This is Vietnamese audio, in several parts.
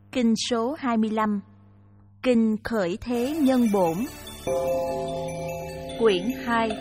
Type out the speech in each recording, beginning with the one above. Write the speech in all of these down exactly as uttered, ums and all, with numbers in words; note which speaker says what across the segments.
Speaker 1: Kinh số hai mươi lăm. Kinh Khởi Thế Nhân Bổn. Quyển hai.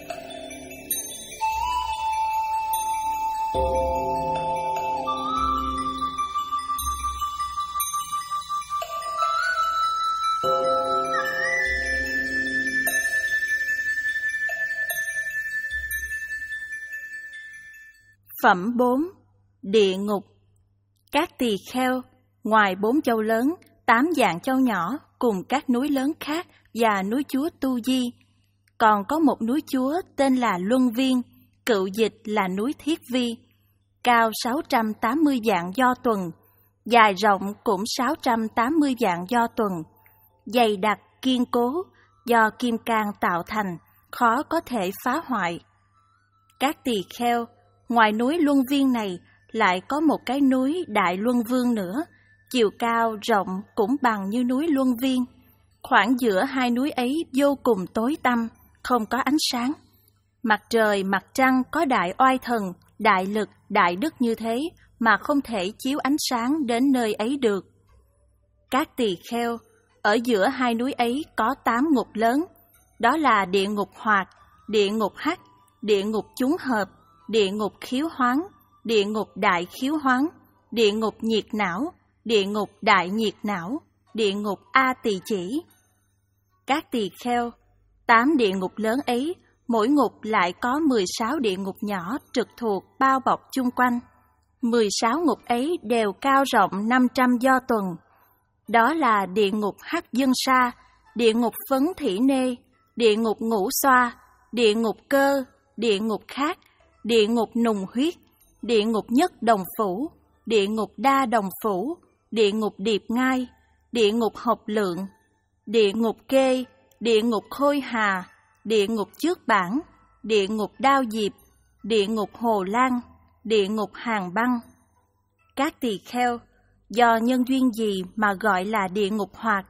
Speaker 1: Phẩm bốn. Địa ngục. Các tỳ kheo, ngoài bốn châu lớn, tám dạng châu nhỏ cùng các núi lớn khác và núi chúa Tu Di, còn có một núi chúa tên là Luân Viên, cựu dịch là núi Thiết Vi, cao sáu trăm tám mươi vạn do tuần, dài rộng cũng sáu trăm tám mươi vạn do tuần, dày đặc kiên cố, do kim cang tạo thành, khó có thể phá hoại. Các tỳ kheo, ngoài núi Luân Viên này lại có một cái núi Đại Luân Vương nữa, chiều cao rộng cũng bằng như núi Luân Viên. Khoảng giữa hai núi ấy vô cùng tối tăm, không có ánh sáng. Mặt trời, mặt trăng có đại oai thần, đại lực, đại đức như thế mà không thể chiếu ánh sáng đến nơi ấy được. Các tỳ kheo, ở giữa hai núi ấy có tám ngục lớn, đó là địa ngục hoạt, địa ngục hắc, địa ngục chúng hợp, địa ngục khiếu hoáng, địa ngục đại khiếu hoáng, địa ngục nhiệt não, địa ngục đại nhiệt não, địa ngục A Tỳ Chỉ. Các tỳ kheo, tám địa ngục lớn ấy, mỗi ngục lại có mười sáu địa ngục nhỏ trực thuộc bao bọc chung quanh. mười sáu ngục ấy đều cao rộng năm trăm do tuần. Đó là địa ngục Hắc Dân Sa, địa ngục Phấn Thỉ Nê, địa ngục Ngũ Xoa, địa ngục Cơ, địa ngục Khác, địa ngục Nùng Huyết, địa ngục Nhất Đồng Phủ, địa ngục Đa Đồng Phủ, địa ngục Điệp Ngai, địa ngục Học Lượng, địa ngục Kê, địa ngục Khôi Hà, địa ngục Trước Bản, địa ngục Đao Diệp, địa ngục Hồ Lan, địa ngục Hàng Băng. Các tỳ kheo, do nhân duyên gì mà gọi là địa ngục hoạt?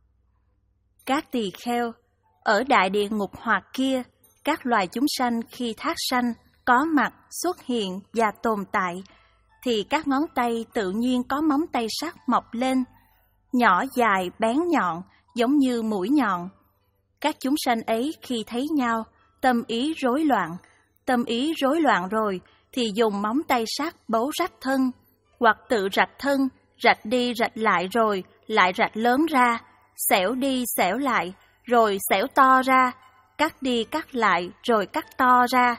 Speaker 1: Các tỳ kheo, ở đại địa ngục hoạt kia, các loài chúng sanh khi thác sanh, có mặt, xuất hiện và tồn tại, thì các ngón tay tự nhiên có móng tay sắt mọc lên, nhỏ dài bén nhọn, giống như mũi nhọn. Các chúng sanh ấy khi thấy nhau, tâm ý rối loạn, tâm ý rối loạn rồi thì dùng móng tay sắt bấu rách thân, hoặc tự rạch thân, rạch đi rạch lại rồi lại rạch lớn ra, xẻo đi xẻo lại rồi xẻo to ra, cắt đi cắt lại rồi cắt to ra.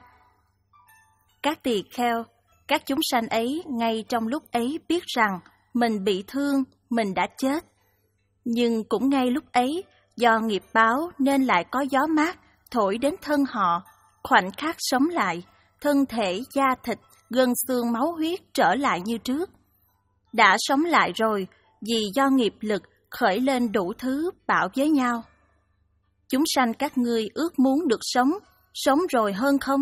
Speaker 1: Các tỳ kheo, các chúng sanh ấy ngay trong lúc ấy biết rằng mình bị thương, mình đã chết. Nhưng cũng ngay lúc ấy, do nghiệp báo nên lại có gió mát thổi đến thân họ, khoảnh khắc sống lại, thân thể da thịt, gân xương máu huyết trở lại như trước. Đã sống lại rồi, vì do nghiệp lực khởi lên đủ thứ bảo với nhau. Chúng sanh các ngươi ước muốn được sống, sống rồi hơn không?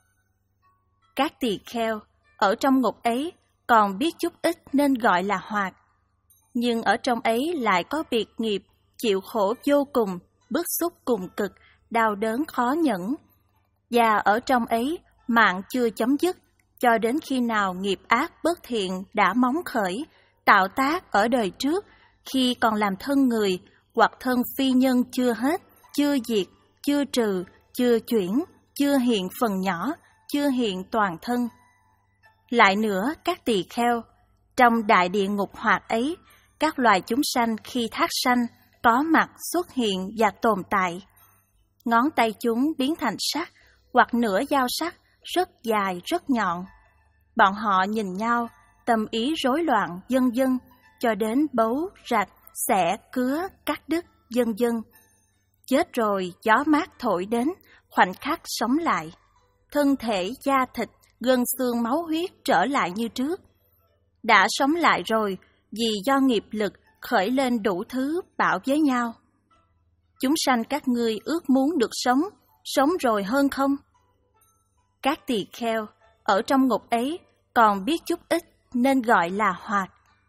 Speaker 1: Các tỳ kheo, ở trong ngục ấy còn biết chút ít nên gọi là hoạt. Nhưng ở trong ấy lại có biệt nghiệp, chịu khổ vô cùng, bức xúc cùng cực, đau đớn khó nhẫn. Và ở trong ấy, mạng chưa chấm dứt, cho đến khi nào nghiệp ác bất thiện đã móng khởi, tạo tác ở đời trước, khi còn làm thân người, hoặc thân phi nhân chưa hết, chưa diệt, chưa trừ, chưa chuyển, chưa hiện phần nhỏ, chưa hiện toàn thân. Lại nữa, các tỳ kheo, trong đại địa ngục hoạt ấy, các loài chúng sanh khi thác sanh, có mặt xuất hiện và tồn tại. Ngón tay chúng biến thành sắt, hoặc nửa dao sắt, rất dài, rất nhọn. Bọn họ nhìn nhau, tâm ý rối loạn, vân vân, cho đến bấu, rạch, xẻ, cứa, cắt đứt, vân vân. Chết rồi, gió mát thổi đến, khoảnh khắc sống lại. Thân thể, da thịt, gân xương máu huyết trở lại như trước. Đã sống lại rồi, vì do nghiệp lực khởi lên đủ thứ bảo với nhau. Chúng sanh các ngươi ước muốn được sống, sống rồi hơn không? Các tỳ kheo, ở trong ngục ấy còn biết chút ít nên gọi là hoạt.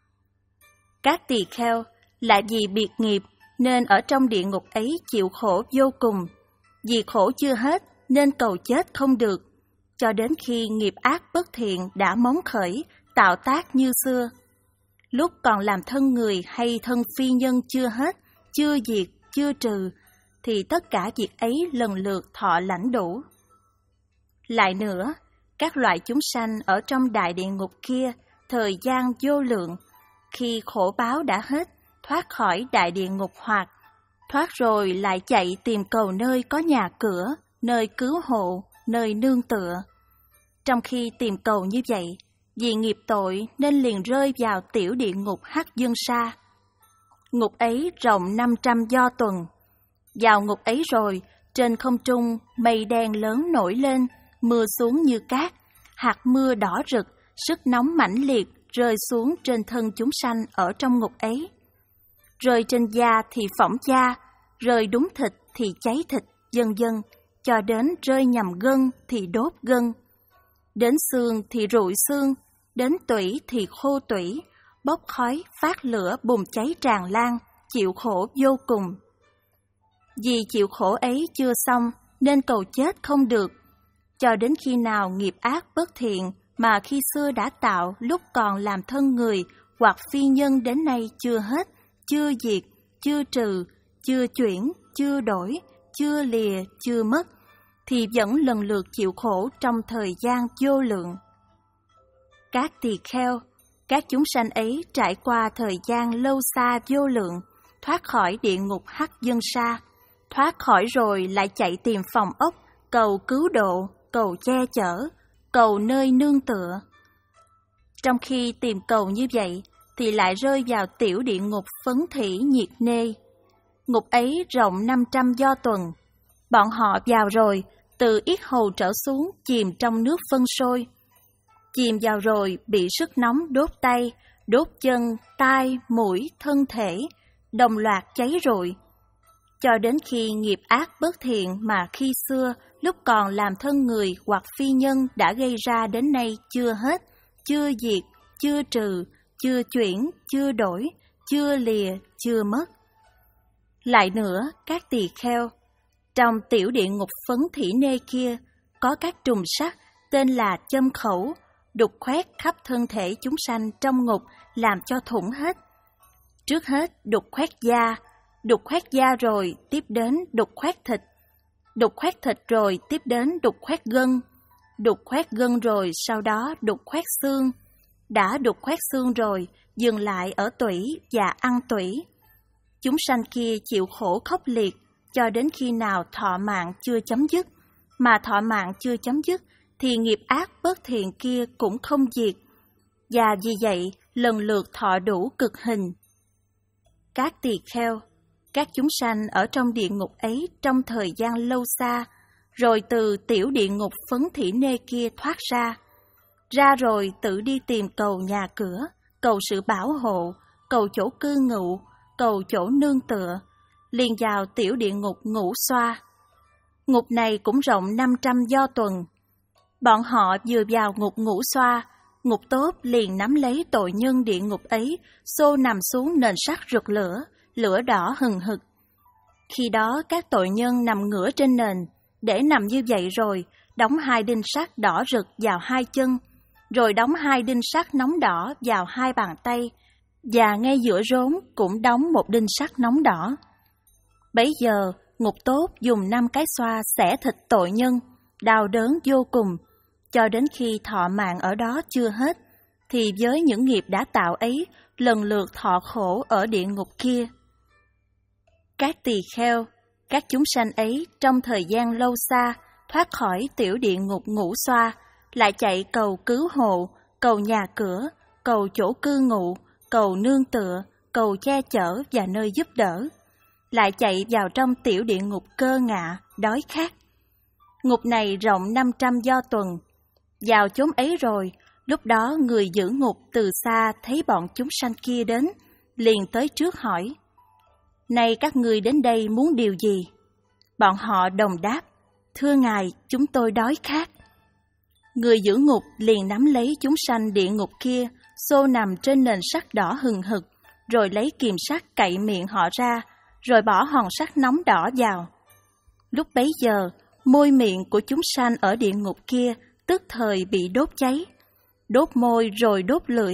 Speaker 1: Các tỳ kheo, lại vì biệt nghiệp nên ở trong địa ngục ấy chịu khổ vô cùng. Vì khổ chưa hết nên cầu chết không được, cho đến khi nghiệp ác bất thiện đã móng khởi, tạo tác như xưa. lúc còn làm thân người hay thân phi nhân chưa hết, chưa diệt, chưa trừ, thì tất cả việc ấy lần lượt thọ lãnh đủ. Lại nữa, các loại chúng sanh ở trong đại địa ngục kia, thời gian vô lượng, khi khổ báo đã hết, thoát khỏi đại địa ngục hoặc, thoát rồi lại chạy tìm cầu nơi có nhà cửa, nơi cứu hộ, nơi nương tựa. Trong khi tìm cầu như vậy, vì nghiệp tội nên liền rơi vào tiểu địa ngục Hắc Dương Sa. Ngục ấy rộng năm trăm do tuần. Vào ngục ấy rồi, trên không trung mây đen lớn nổi lên, mưa xuống như cát, hạt mưa đỏ rực, sức nóng mãnh liệt rơi xuống trên thân chúng sanh ở trong ngục ấy. Rơi trên da thì phỏng da, rơi đúng thịt thì cháy thịt, vân vân, cho đến rơi nhầm gân thì đốt gân. Đến xương thì rụi xương, đến tủy thì khô tủy, bốc khói, phát lửa bùng cháy tràn lan, chịu khổ vô cùng. Vì chịu khổ ấy chưa xong nên cầu chết không được, cho đến khi nào nghiệp ác bất thiện mà khi xưa đã tạo lúc còn làm thân người hoặc phi nhân đến nay chưa hết, chưa diệt, chưa trừ, chưa chuyển, chưa đổi, chưa lìa, chưa mất, thì vẫn lần lượt chịu khổ trong thời gian vô lượng. Các tỳ kheo, các chúng sanh ấy trải qua thời gian lâu xa vô lượng, thoát khỏi địa ngục Hắc Dương Sa, thoát khỏi rồi lại chạy tìm phòng ốc, cầu cứu độ, cầu che chở, cầu nơi nương tựa. Trong khi tìm cầu như vậy, thì lại rơi vào tiểu địa ngục Phấn Thỉ Nhiệt Nê. Ngục ấy rộng năm trăm do tuần. Bọn họ vào rồi, từ yết hầu trở xuống chìm trong nước phân sôi. Chìm vào rồi bị sức nóng đốt tay, đốt chân, tai, mũi, thân thể, đồng loạt cháy rụi. Cho đến khi nghiệp ác bất thiện mà khi xưa lúc còn làm thân người hoặc phi nhân đã gây ra đến nay chưa hết, chưa diệt, chưa trừ, chưa chuyển, chưa đổi, chưa lìa, chưa mất. Lại nữa, các tỳ kheo, trong tiểu địa ngục Phấn Thỉ Nê kia có các trùng sắt tên là châm khẩu, đục khoét khắp thân thể chúng sanh trong ngục làm cho thủng hết. Trước hết đục khoét da, đục khoét da rồi tiếp đến đục khoét thịt, đục khoét thịt rồi tiếp đến đục khoét gân, đục khoét gân rồi sau đó đục khoét xương, đã đục khoét xương rồi dừng lại ở tủy và ăn tủy. Chúng sanh kia chịu khổ khốc liệt cho đến khi nào thọ mạng chưa chấm dứt, mà thọ mạng chưa chấm dứt thì nghiệp ác bất thiện kia cũng không diệt, và vì vậy lần lượt thọ đủ cực hình. Các tỳ kheo, các chúng sanh ở trong địa ngục ấy trong thời gian lâu xa, rồi từ tiểu địa ngục Phấn Thỉ Nê kia thoát ra, ra rồi tự đi tìm cầu nhà cửa, cầu sự bảo hộ, cầu chỗ cư ngụ, cầu chỗ nương tựa, liền vào tiểu địa ngục Ngũ Xoa. Ngục này cũng rộng năm trăm do tuần. Bọn họ vừa vào ngục Ngũ Xoa, ngục tốt liền nắm lấy tội nhân địa ngục ấy, xô nằm xuống nền sắt rực lửa, lửa đỏ hừng hực. Khi đó các tội nhân nằm ngửa trên nền, để nằm như vậy rồi, đóng hai đinh sắt đỏ rực vào hai chân, rồi đóng hai đinh sắt nóng đỏ vào hai bàn tay, và ngay giữa rốn cũng đóng một đinh sắt nóng đỏ. Bấy giờ, ngục tốt dùng năm cái xoa xẻ thịt tội nhân, đau đớn vô cùng, cho đến khi thọ mạng ở đó chưa hết, thì với những nghiệp đã tạo ấy, lần lượt thọ khổ ở địa ngục kia. Các tỳ kheo, các chúng sanh ấy trong thời gian lâu xa, thoát khỏi tiểu địa ngục Ngũ Xoa, lại chạy cầu cứu hộ, cầu nhà cửa, cầu chỗ cư ngụ, cầu nương tựa, cầu che chở và nơi giúp đỡ, lại chạy vào trong tiểu địa ngục Cơ Ngạ, đói khát. Ngục này rộng năm trăm do tuần. Vào chốn ấy rồi, lúc đó người giữ ngục từ xa thấy bọn chúng sanh kia đến, liền tới trước hỏi: "Này các ngươi đến đây muốn điều gì?" Bọn họ đồng đáp: "Thưa Ngài, chúng tôi đói khát." Người giữ ngục liền nắm lấy chúng sanh địa ngục kia, xô nằm trên nền sắt đỏ hừng hực, rồi lấy kìm sắt cậy miệng họ ra, rồi bỏ hòn sắt nóng đỏ vào. Lúc bấy giờ, môi miệng của chúng sanh ở địa ngục kia tức thời bị đốt cháy. Đốt môi rồi đốt lưỡi,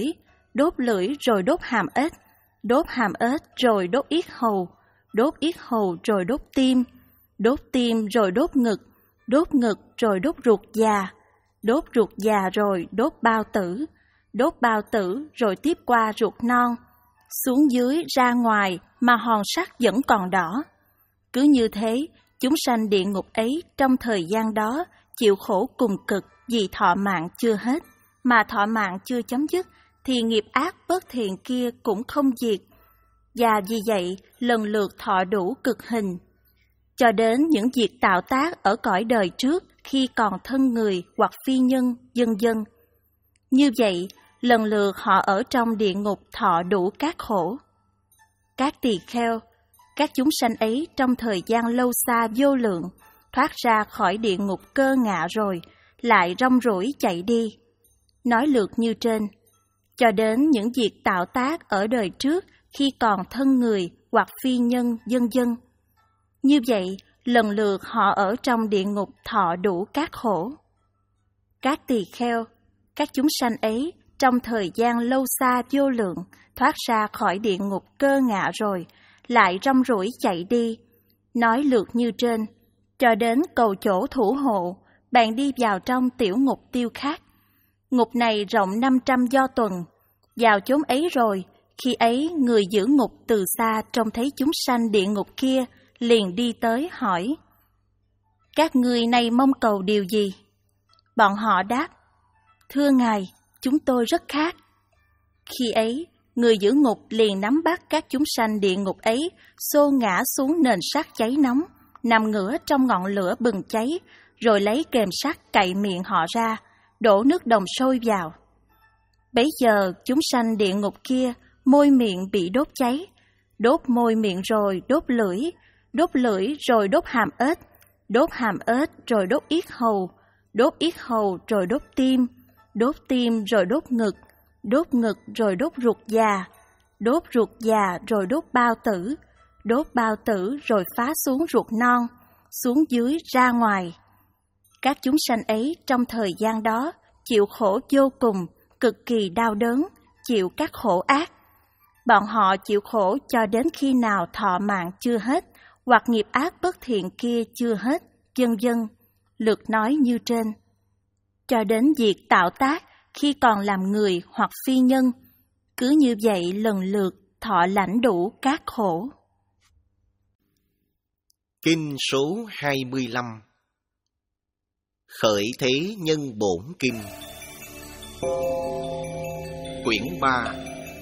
Speaker 1: đốt lưỡi rồi đốt hàm ếch, đốt hàm ếch rồi đốt yết hầu, đốt yết hầu rồi đốt tim, đốt tim rồi đốt ngực, đốt ngực rồi đốt ruột già, đốt ruột già rồi đốt bao tử, đốt bao tử rồi tiếp qua ruột non, xuống dưới ra ngoài mà hòn sắt vẫn còn đỏ. Cứ như thế, chúng sanh địa ngục ấy trong thời gian đó chịu khổ cùng cực vì thọ mạng chưa hết, mà thọ mạng chưa chấm dứt thì nghiệp ác bất thiện kia cũng không diệt, và vì vậy lần lượt thọ đủ cực hình, cho đến những việc tạo tác ở cõi đời trước khi còn thân người hoặc phi nhân, vân vân. Như vậy, lần lượt họ ở trong địa ngục thọ đủ các khổ. Các tỳ kheo, các chúng sanh ấy trong thời gian lâu xa vô lượng, thoát ra khỏi địa ngục cơ ngạ rồi, lại rong ruổi chạy đi. Nói lượt như trên, cho đến những việc tạo tác ở đời trước khi còn thân người hoặc phi nhân, vân vân. Như vậy, lần lượt họ ở trong địa ngục thọ đủ các khổ. Các tỳ kheo, các chúng sanh ấy trong thời gian lâu xa vô lượng, thoát ra khỏi địa ngục cơ ngạ rồi, lại rong ruổi chạy đi. Nói lượt như trên, cho đến cầu chỗ thủ hộ, bạn đi vào trong tiểu ngục tiêu khác. Ngục này rộng năm trăm do tuần. Vào chốn ấy rồi, khi ấy người giữ ngục từ xa trông thấy chúng sanh địa ngục kia, liền đi tới hỏi: các ngươi nay mong cầu điều gì? Bọn họ đáp: thưa Ngài, chúng tôi rất khát. Khi ấy, người giữ ngục liền nắm bắt các chúng sanh địa ngục ấy, xô ngã xuống nền sắt cháy nóng, nằm ngửa trong ngọn lửa bừng cháy, rồi lấy kềm sắt cạy miệng họ ra, đổ nước đồng sôi vào. Bấy giờ chúng sanh địa ngục kia môi miệng bị đốt cháy, đốt môi miệng rồi đốt lưỡi, đốt lưỡi rồi đốt hàm ếch, đốt hàm ếch rồi đốt yết hầu, đốt yết hầu rồi đốt tim, đốt tim rồi đốt ngực, đốt ngực rồi đốt ruột già, đốt ruột già rồi đốt bao tử, đốt bao tử rồi phá xuống ruột non, xuống dưới ra ngoài. Các chúng sanh ấy trong thời gian đó chịu khổ vô cùng, cực kỳ đau đớn, chịu các khổ ác. Bọn họ chịu khổ cho đến khi nào thọ mạng chưa hết, hoặc nghiệp ác bất thiện kia chưa hết, vân vân. Lượt nói như trên. Cho đến việc tạo tác khi còn làm người hoặc phi nhân, cứ như vậy lần lượt thọ lãnh đủ các khổ.
Speaker 2: Kinh số hai mươi lăm. Khởi thế nhân bổn kinh. Quyển ba.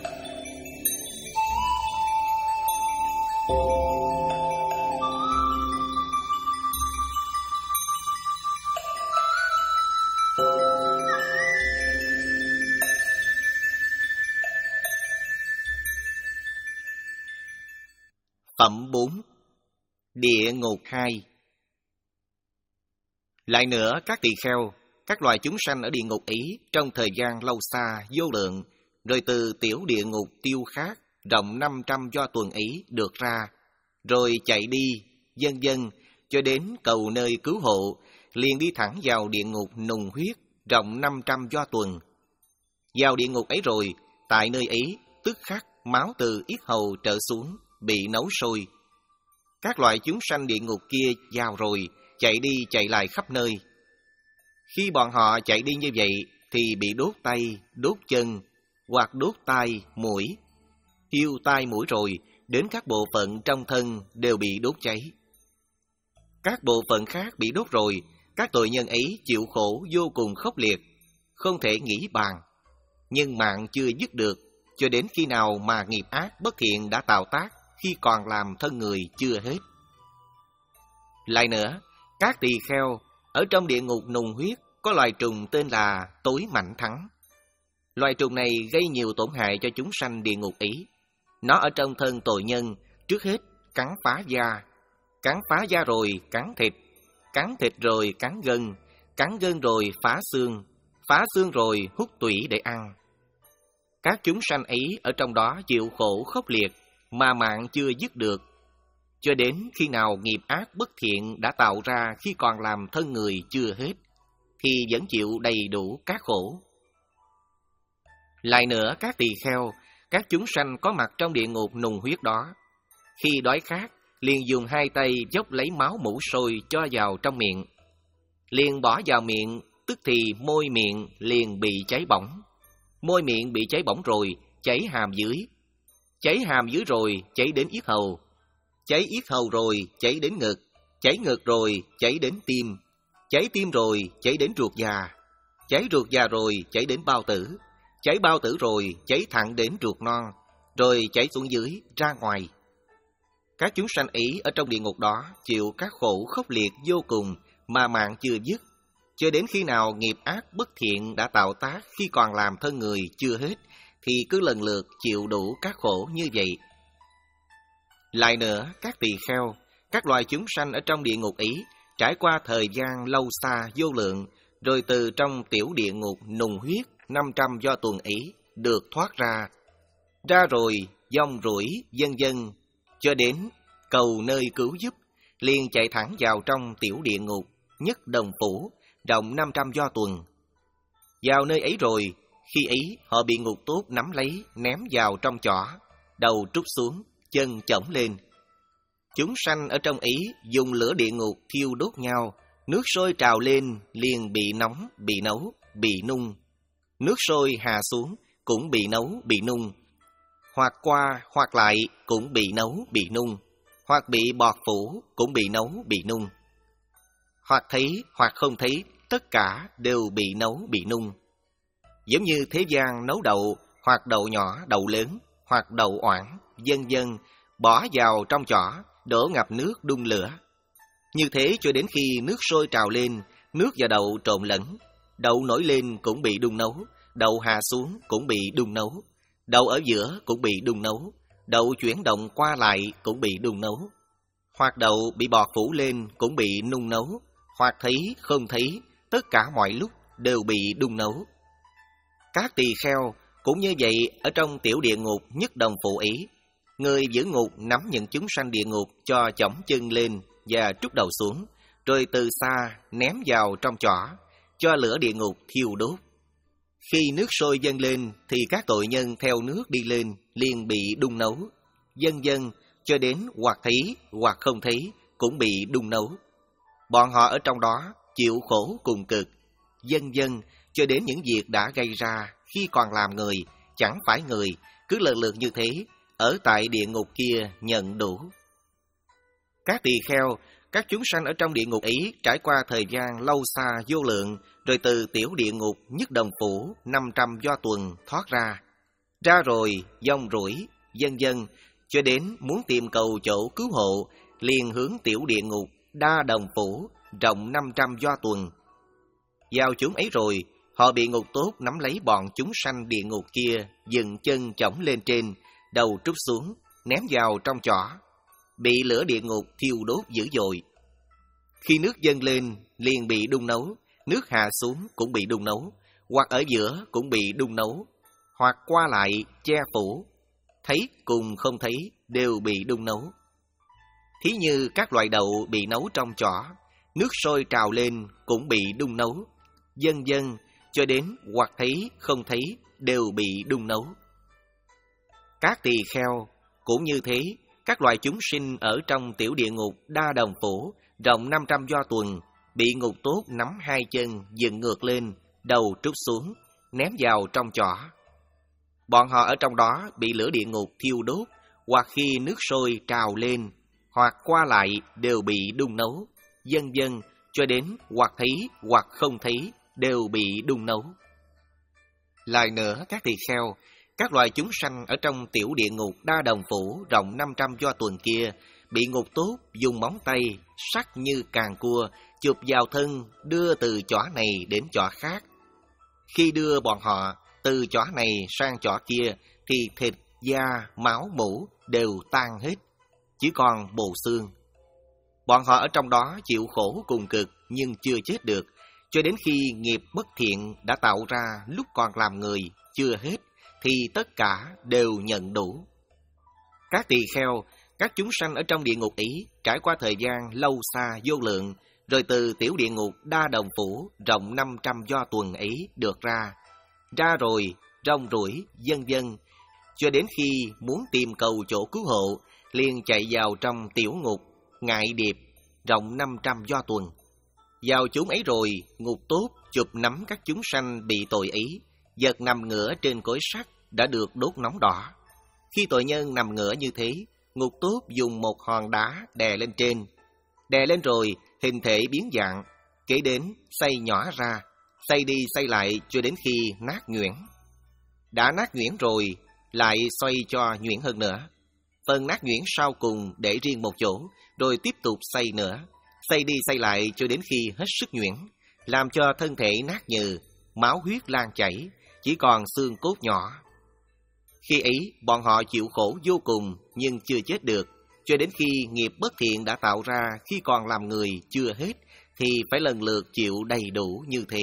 Speaker 2: Phẩm bốn. Địa ngục hai. Lại nữa, các tỳ kheo, các loài chúng sanh ở địa ngục ấy trong thời gian lâu xa vô lượng, rồi từ tiểu địa ngục tiêu khác rộng năm trăm do tuần ấy được ra, rồi chạy đi, vân vân, cho đến cầu nơi cứu hộ, liền đi thẳng vào địa ngục nùng huyết rộng năm trăm do tuần. Vào địa ngục ấy rồi, tại nơi ấy tức khắc máu từ yết hầu trở xuống bị nấu sôi. Các loại chúng sanh địa ngục kia vào rồi, chạy đi chạy lại khắp nơi. Khi bọn họ chạy đi như vậy thì bị đốt tay, đốt chân, hoặc đốt tai, mũi. Thiêu tai mũi rồi, đến các bộ phận trong thân đều bị đốt cháy. Các bộ phận khác bị đốt rồi, các tội nhân ấy chịu khổ vô cùng khốc liệt, không thể nghĩ bàn. Nhưng mạng chưa dứt được, cho đến khi nào mà nghiệp ác bất thiện đã tạo tác khi còn làm thân người chưa hết. Lại nữa, các tỳ kheo, ở trong địa ngục nùng huyết có loài trùng tên là tối mạnh thắng. Loài trùng này gây nhiều tổn hại cho chúng sanh địa ngục ấy. Nó ở trong thân tội nhân, trước hết cắn phá da, cắn phá da rồi cắn thịt, cắn thịt rồi cắn gân, cắn gân rồi phá xương, phá xương rồi hút tủy để ăn. Các chúng sanh ấy ở trong đó chịu khổ khốc liệt, mà mạng chưa dứt được, cho đến khi nào nghiệp ác bất thiện đã tạo ra khi còn làm thân người chưa hết, thì vẫn chịu đầy đủ các khổ. Lại nữa các tỳ kheo, các chúng sanh có mặt trong địa ngục nùng huyết đó, khi đói khát, liền dùng hai tay dốc lấy máu mũ sôi cho vào trong miệng. Liền bỏ vào miệng, tức thì môi miệng liền bị cháy bỏng. Môi miệng bị cháy bỏng rồi, cháy hàm dưới. Cháy hàm dưới rồi, cháy đến yết hầu. Cháy yết hầu rồi, cháy đến ngực. Cháy ngực rồi, cháy đến tim. Cháy tim rồi, cháy đến ruột già. Cháy ruột già rồi, cháy đến bao tử. Cháy bao tử rồi, cháy thẳng đến ruột non. Rồi cháy xuống dưới, ra ngoài. Các chúng sanh ấy ở trong địa ngục đó chịu các khổ khốc liệt vô cùng mà mạng chưa dứt, cho đến khi nào nghiệp ác bất thiện đã tạo tác khi còn làm thân người chưa hết, thì cứ lần lượt chịu đủ các khổ như vậy. Lại nữa, các tỳ kheo, các loài chúng sanh ở trong địa ngục ấy trải qua thời gian lâu xa vô lượng, rồi từ trong tiểu địa ngục nùng huyết năm trăm do tuần ấy được thoát ra. Ra rồi, dông rủi, vân vân, cho đến cầu nơi cứu giúp, liền chạy thẳng vào trong tiểu địa ngục nhất đồng phủ, rộng năm trăm do tuần. Vào nơi ấy rồi, khi ấy họ bị ngục tốt nắm lấy, ném vào trong chỏ, đầu trút xuống, chân chổng lên. Chúng sanh ở trong ấy dùng lửa địa ngục thiêu đốt nhau, nước sôi trào lên liền bị nóng, bị nấu, bị nung. Nước sôi hạ xuống cũng bị nấu, bị nung. Hoặc qua, hoặc lại cũng bị nấu, bị nung. Hoặc bị bọt phủ cũng bị nấu, bị nung. Hoặc thấy, hoặc không thấy, tất cả đều bị nấu, bị nung. Giống như thế gian nấu đậu, hoặc đậu nhỏ, đậu lớn, hoặc đậu oảng, vân vân, bỏ vào trong chỏ, đổ ngập nước đun lửa. Như thế cho đến khi nước sôi trào lên, nước và đậu trộn lẫn. Đậu nổi lên cũng bị đun nấu, đậu hạ xuống cũng bị đun nấu, đậu ở giữa cũng bị đun nấu, đậu chuyển động qua lại cũng bị đun nấu. Hoặc đậu bị bọt phủ lên cũng bị nung nấu, hoặc thấy không thấy, tất cả mọi lúc đều bị đun nấu. Các tỳ kheo cũng như vậy ở trong tiểu địa ngục nhất đồng phụ ý. Người giữ ngục nắm những chúng sanh địa ngục cho chổng chân lên và trút đầu xuống, rồi từ xa ném vào trong chỏ, cho lửa địa ngục thiêu đốt. Khi nước sôi dâng lên thì các tội nhân theo nước đi lên liền bị đun nấu, vân vân, cho đến hoặc thấy hoặc không thấy cũng bị đun nấu. Bọn họ ở trong đó chịu khổ cùng cực, vân vân, cho đến những việc đã gây ra khi còn làm người, chẳng phải người, cứ lần lượt như thế, ở tại địa ngục kia nhận đủ. Các tỳ kheo, các chúng sanh ở trong địa ngục ấy trải qua thời gian lâu xa vô lượng, rồi từ tiểu địa ngục nhất đồng phủ năm trăm do tuần thoát ra. Ra rồi, dông rủi, vân vân, cho đến muốn tìm cầu chỗ cứu hộ, liền hướng tiểu địa ngục đa đồng phủ, rộng năm trăm do tuần. Vào chúng ấy rồi, họ bị ngục tốt nắm lấy bọn chúng sanh địa ngục kia, dừng chân chổng lên trên, đầu trút xuống, ném vào trong chỏ, bị lửa địa ngục thiêu đốt dữ dội. Khi nước dâng lên, liền bị đun nấu, nước hạ xuống cũng bị đun nấu, hoặc ở giữa cũng bị đun nấu, hoặc qua lại che phủ, thấy cùng không thấy đều bị đun nấu. Thí như các loại đậu bị nấu trong chỏ, nước sôi trào lên cũng bị đun nấu, vân vân, cho đến hoặc thấy không thấy đều bị đun nấu. Các tỳ kheo cũng như thế, các loài chúng sinh ở trong tiểu địa ngục đa đồng phủ, rộng năm trăm do tuần, bị ngục tốt nắm hai chân dựng ngược lên, đầu trút xuống, ném vào trong chỏ. Bọn họ ở trong đó bị lửa địa ngục thiêu đốt, hoặc khi nước sôi trào lên, hoặc qua lại đều bị đun nấu, vân vân, cho đến hoặc thấy hoặc không thấy đều bị đun nấu. Lại nữa các tỳ kheo, các loài chúng sanh ở trong tiểu địa ngục đa đồng phủ rộng năm trăm do tuần kia, bị ngục tốt dùng móng tay sắc như càng cua chụp vào thân, đưa từ chỏ này đến chỏ khác. Khi đưa bọn họ từ chỏ này sang chỏ kia thì thịt, da, máu, mũ đều tan hết, chỉ còn bồ xương. Bọn họ ở trong đó chịu khổ cùng cực nhưng chưa chết được, cho đến khi nghiệp bất thiện đã tạo ra lúc còn làm người chưa hết, thì tất cả đều nhận đủ. Các tỳ kheo, các chúng sanh ở trong địa ngục ấy trải qua thời gian lâu xa vô lượng, rồi từ tiểu địa ngục đa đồng phủ rộng năm trăm do tuần ấy được ra. Ra rồi, rong ruổi, vân vân, cho đến khi muốn tìm cầu chỗ cứu hộ, liền chạy vào trong tiểu ngục Ngại Điệp, rộng năm trăm do tuần. Vào chốn ấy rồi, ngục tốt chụp nắm các chúng sanh bị tội ý, vật nằm ngửa trên cối sắt đã được đốt nóng đỏ. Khi tội nhân nằm ngửa như thế, ngục tốt dùng một hòn đá đè lên trên. Đè lên rồi, hình thể biến dạng, kế đến xay nhỏ ra, xay đi xay lại cho đến khi nát nhuyễn. Đã nát nhuyễn rồi, lại xoay cho nhuyễn hơn nữa. Phần nát nhuyễn sau cùng để riêng một chỗ, rồi tiếp tục xay nữa, xay đi xay lại cho đến khi hết sức nhuyễn, làm cho thân thể nát nhừ, máu huyết lan chảy, chỉ còn xương cốt nhỏ. Khi ấy, bọn họ chịu khổ vô cùng nhưng chưa chết được, cho đến khi nghiệp bất thiện đã tạo ra khi còn làm người chưa hết, thì phải lần lượt chịu đầy đủ như thế.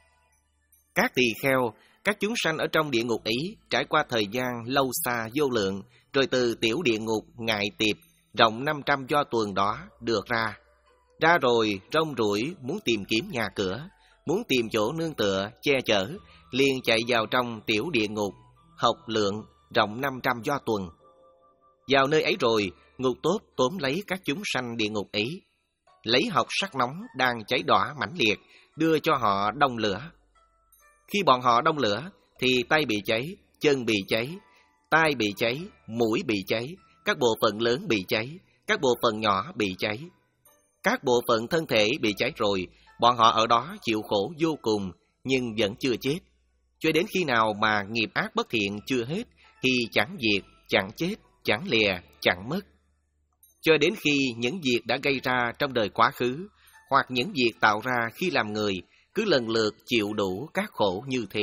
Speaker 2: Các tỳ kheo, các chúng sanh ở trong địa ngục ấy trải qua thời gian lâu xa vô lượng, rồi từ tiểu địa ngục Ngại Tiệp, rộng năm trăm do tuần đó được ra. Ra rồi rong ruổi muốn tìm kiếm nhà cửa, muốn tìm chỗ nương tựa, che chở, liền chạy vào trong tiểu địa ngục Học Lượng, rộng năm trăm do tuần. Vào nơi ấy rồi, ngục tốt tóm lấy các chúng sanh địa ngục ấy, lấy hộc sắt nóng đang cháy đỏ mãnh liệt, đưa cho họ đông lửa. Khi bọn họ đông lửa, thì tay bị cháy, chân bị cháy, tai bị cháy, mũi bị cháy, các bộ phận lớn bị cháy, các bộ phận nhỏ bị cháy. Các bộ phận thân thể bị cháy rồi, bọn họ ở đó chịu khổ vô cùng, nhưng vẫn chưa chết. Cho đến khi nào mà nghiệp ác bất thiện chưa hết, thì chẳng diệt, chẳng chết, chẳng lìa, chẳng mất. Cho đến khi những việc đã gây ra trong đời quá khứ, hoặc những việc tạo ra khi làm người, cứ lần lượt chịu đủ các khổ như thế.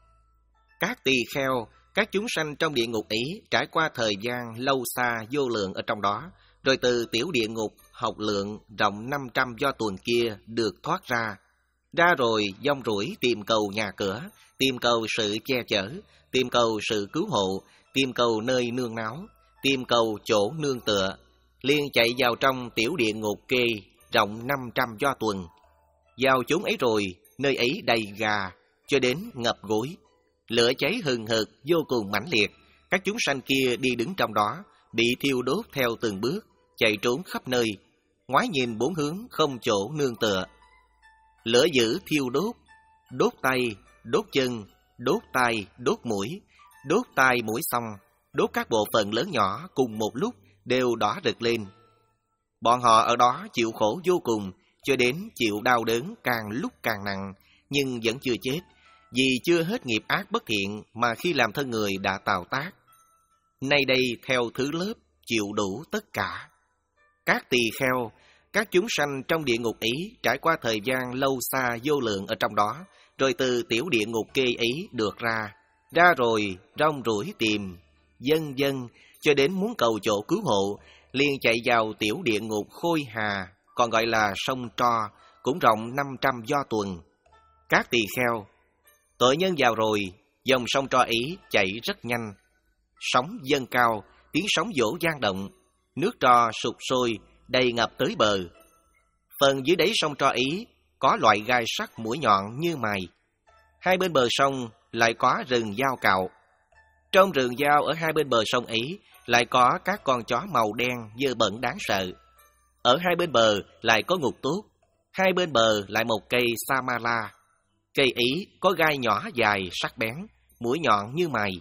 Speaker 2: Các tỳ kheo, các chúng sanh trong địa ngục ấy trải qua thời gian lâu xa vô lượng ở trong đó, rồi từ tiểu địa ngục Học Lượng rộng năm trăm do tuần kia được thoát ra. Ra rồi vong ruổi tìm cầu nhà cửa, tìm cầu sự che chở, tìm cầu sự cứu hộ, tìm cầu nơi nương náu, tìm cầu chỗ nương tựa, liền chạy vào trong tiểu địa ngục Kê, rộng năm trăm do tuần. Vào chốn ấy rồi, nơi ấy đầy gà, cho đến ngập gối. Lửa cháy hừng hực vô cùng mãnh liệt, các chúng sanh kia đi đứng trong đó, bị thiêu đốt theo từng bước, chạy trốn khắp nơi, ngoái nhìn bốn hướng không chỗ nương tựa. Lửa dữ thiêu đốt, đốt tay, đốt chân, đốt tai, đốt mũi, đốt tai mũi xong, đốt các bộ phận lớn nhỏ cùng một lúc đều đỏ rực lên. Bọn họ ở đó chịu khổ vô cùng, cho đến chịu đau đớn càng lúc càng nặng, nhưng vẫn chưa chết, vì chưa hết nghiệp ác bất thiện mà khi làm thân người đã tạo tác. Nay đây theo thứ lớp chịu đủ tất cả. Các tỳ kheo, các chúng sanh trong địa ngục ấy trải qua thời gian lâu xa vô lượng ở trong đó, rồi từ tiểu địa ngục Kê ấy được ra. Ra rồi rong ruổi tìm, vân vân, cho đến muốn cầu chỗ cứu hộ, liền chạy vào tiểu địa ngục Khôi Hà, còn gọi là sông Tro, cũng rộng năm trăm do tuần. Các tỳ kheo, tội nhân vào rồi, dòng sông Tro ấy chảy rất nhanh. Sóng dâng cao, tiếng sóng vỗ vang động, nước Tro sụt sôi, đầy ngập tới bờ. Phần dưới đáy sông Tro ấy có loại gai sắt mũi nhọn như mài. Hai bên bờ sông lại có rừng dao cạo. Trong rừng dao ở hai bên bờ sông ấy lại có các con chó màu đen dơ bẩn đáng sợ. Ở hai bên bờ lại có ngục tốt, hai bên bờ lại một cây Samala. Cây ấy có gai nhỏ dài sắc bén, mũi nhọn như mài.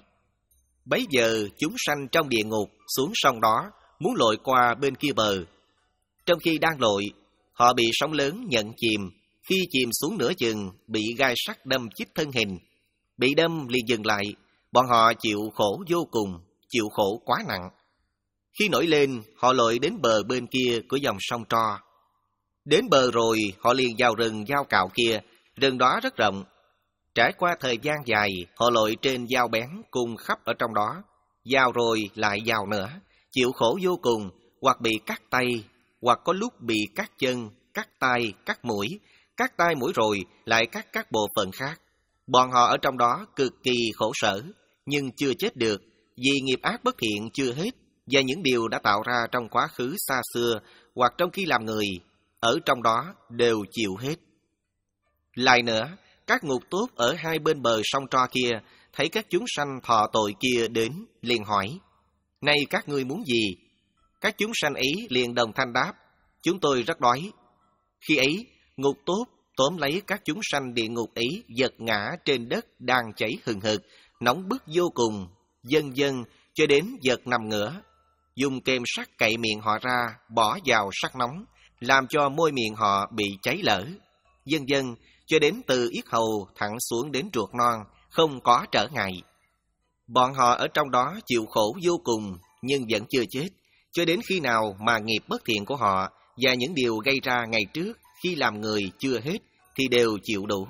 Speaker 2: Bấy giờ chúng sanh trong địa ngục xuống sông đó, muốn lội qua bên kia bờ. Trong khi đang lội, họ bị sóng lớn nhận chìm. Khi chìm xuống nửa chừng, bị gai sắt đâm chích thân hình. Bị đâm liền dừng lại, bọn họ chịu khổ vô cùng, chịu khổ quá nặng. Khi nổi lên, họ lội đến bờ bên kia của dòng sông Tro. Đến bờ rồi, họ liền vào rừng dao cạo kia, rừng đó rất rộng. Trải qua thời gian dài, họ lội trên dao bén cùng khắp ở trong đó. Vào rồi lại vào nữa, chịu khổ vô cùng, hoặc bị cắt tay, hoặc có lúc bị cắt chân, cắt tay, cắt mũi, cắt tay mũi rồi lại cắt các bộ phận khác. Bọn họ ở trong đó cực kỳ khổ sở, nhưng chưa chết được, vì nghiệp ác bất thiện chưa hết, và những điều đã tạo ra trong quá khứ xa xưa, hoặc trong khi làm người, ở trong đó đều chịu hết. Lại nữa, các ngục tốt ở hai bên bờ sông Tro kia, thấy các chúng sanh thọ tội kia đến, liền hỏi: Nay các ngươi muốn gì? Các chúng sanh ấy liền đồng thanh đáp: Chúng tôi rất đói. Khi ấy, ngục tốt tóm lấy các chúng sanh địa ngục ấy, giật ngã trên đất đang cháy hừng hực, nóng bức vô cùng, dần dần cho đến giật nằm ngửa, dùng kềm sắt cậy miệng họ ra, bỏ vào sắt nóng, làm cho môi miệng họ bị cháy lở, dần dần cho đến từ yết hầu thẳng xuống đến ruột non, không có trở ngại. Bọn họ ở trong đó chịu khổ vô cùng, nhưng vẫn chưa chết, cho đến khi nào mà nghiệp bất thiện của họ và những điều gây ra ngày trước khi làm người chưa hết thì đều chịu đủ.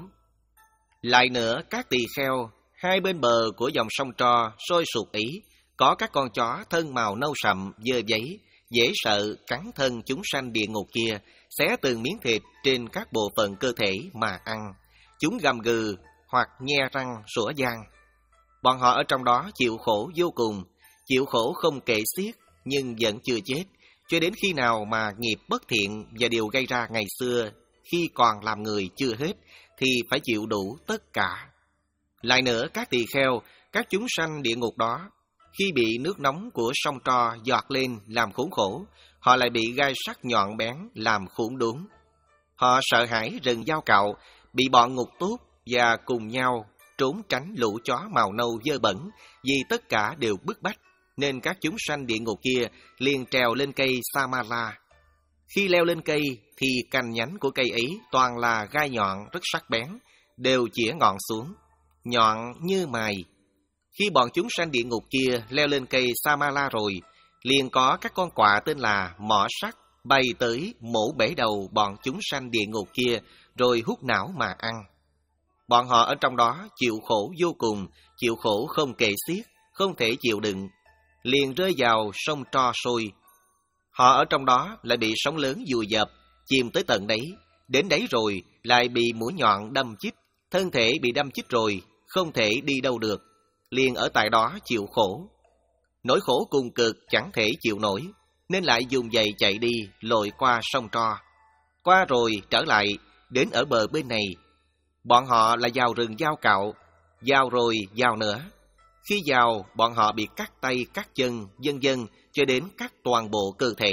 Speaker 2: Lại nữa, các tỳ kheo hai bên bờ của dòng sông Tro sôi sục ý, có các con chó thân màu nâu sậm, dơ giấy, dễ sợ cắn thân chúng sanh địa ngục kia, xé từng miếng thịt trên các bộ phận cơ thể mà ăn. Chúng gầm gừ hoặc nhe răng sủa giang. Bọn họ ở trong đó chịu khổ vô cùng, chịu khổ không kể xiết, nhưng vẫn chưa chết, cho đến khi nào mà nghiệp bất thiện và điều gây ra ngày xưa khi còn làm người chưa hết thì phải chịu đủ tất cả. Lại nữa, các tỳ kheo, các chúng sanh địa ngục đó, khi bị nước nóng của sông Tro giọt lên làm khốn khổ, họ lại bị gai sắt nhọn bén làm khốn đốn. Họ sợ hãi rừng dao cạo, bị bọn ngục tốt và cùng nhau trốn tránh lũ chó màu nâu dơ bẩn, vì tất cả đều bức bách, nên các chúng sanh địa ngục kia liền trèo lên cây Samala. Khi leo lên cây thì cành nhánh của cây ấy toàn là gai nhọn rất sắc bén, đều chĩa ngọn xuống, nhọn như mài. Khi bọn chúng sanh địa ngục kia leo lên cây Samala rồi, liền có các con quạ tên là mỏ sắt bay tới mổ bể đầu bọn chúng sanh địa ngục kia, rồi hút não mà ăn. Bọn họ ở trong đó chịu khổ vô cùng, chịu khổ không kể xiết, không thể chịu đựng, liền rơi vào sông Tro sôi. Họ ở trong đó lại bị sóng lớn vùi dập, chìm tới tận đấy, đến đấy rồi lại bị mũi nhọn đâm chích, thân thể bị đâm chích rồi, không thể đi đâu được, liền ở tại đó chịu khổ. Nỗi khổ cùng cực chẳng thể chịu nổi, nên lại dùng giày chạy đi, lội qua sông Tro. Qua rồi trở lại, đến ở bờ bên này. Bọn họ là vào rừng dao cạo, vào rồi vào nữa. Khi vào, bọn họ bị cắt tay, cắt chân, vân vân cho đến cắt toàn bộ cơ thể.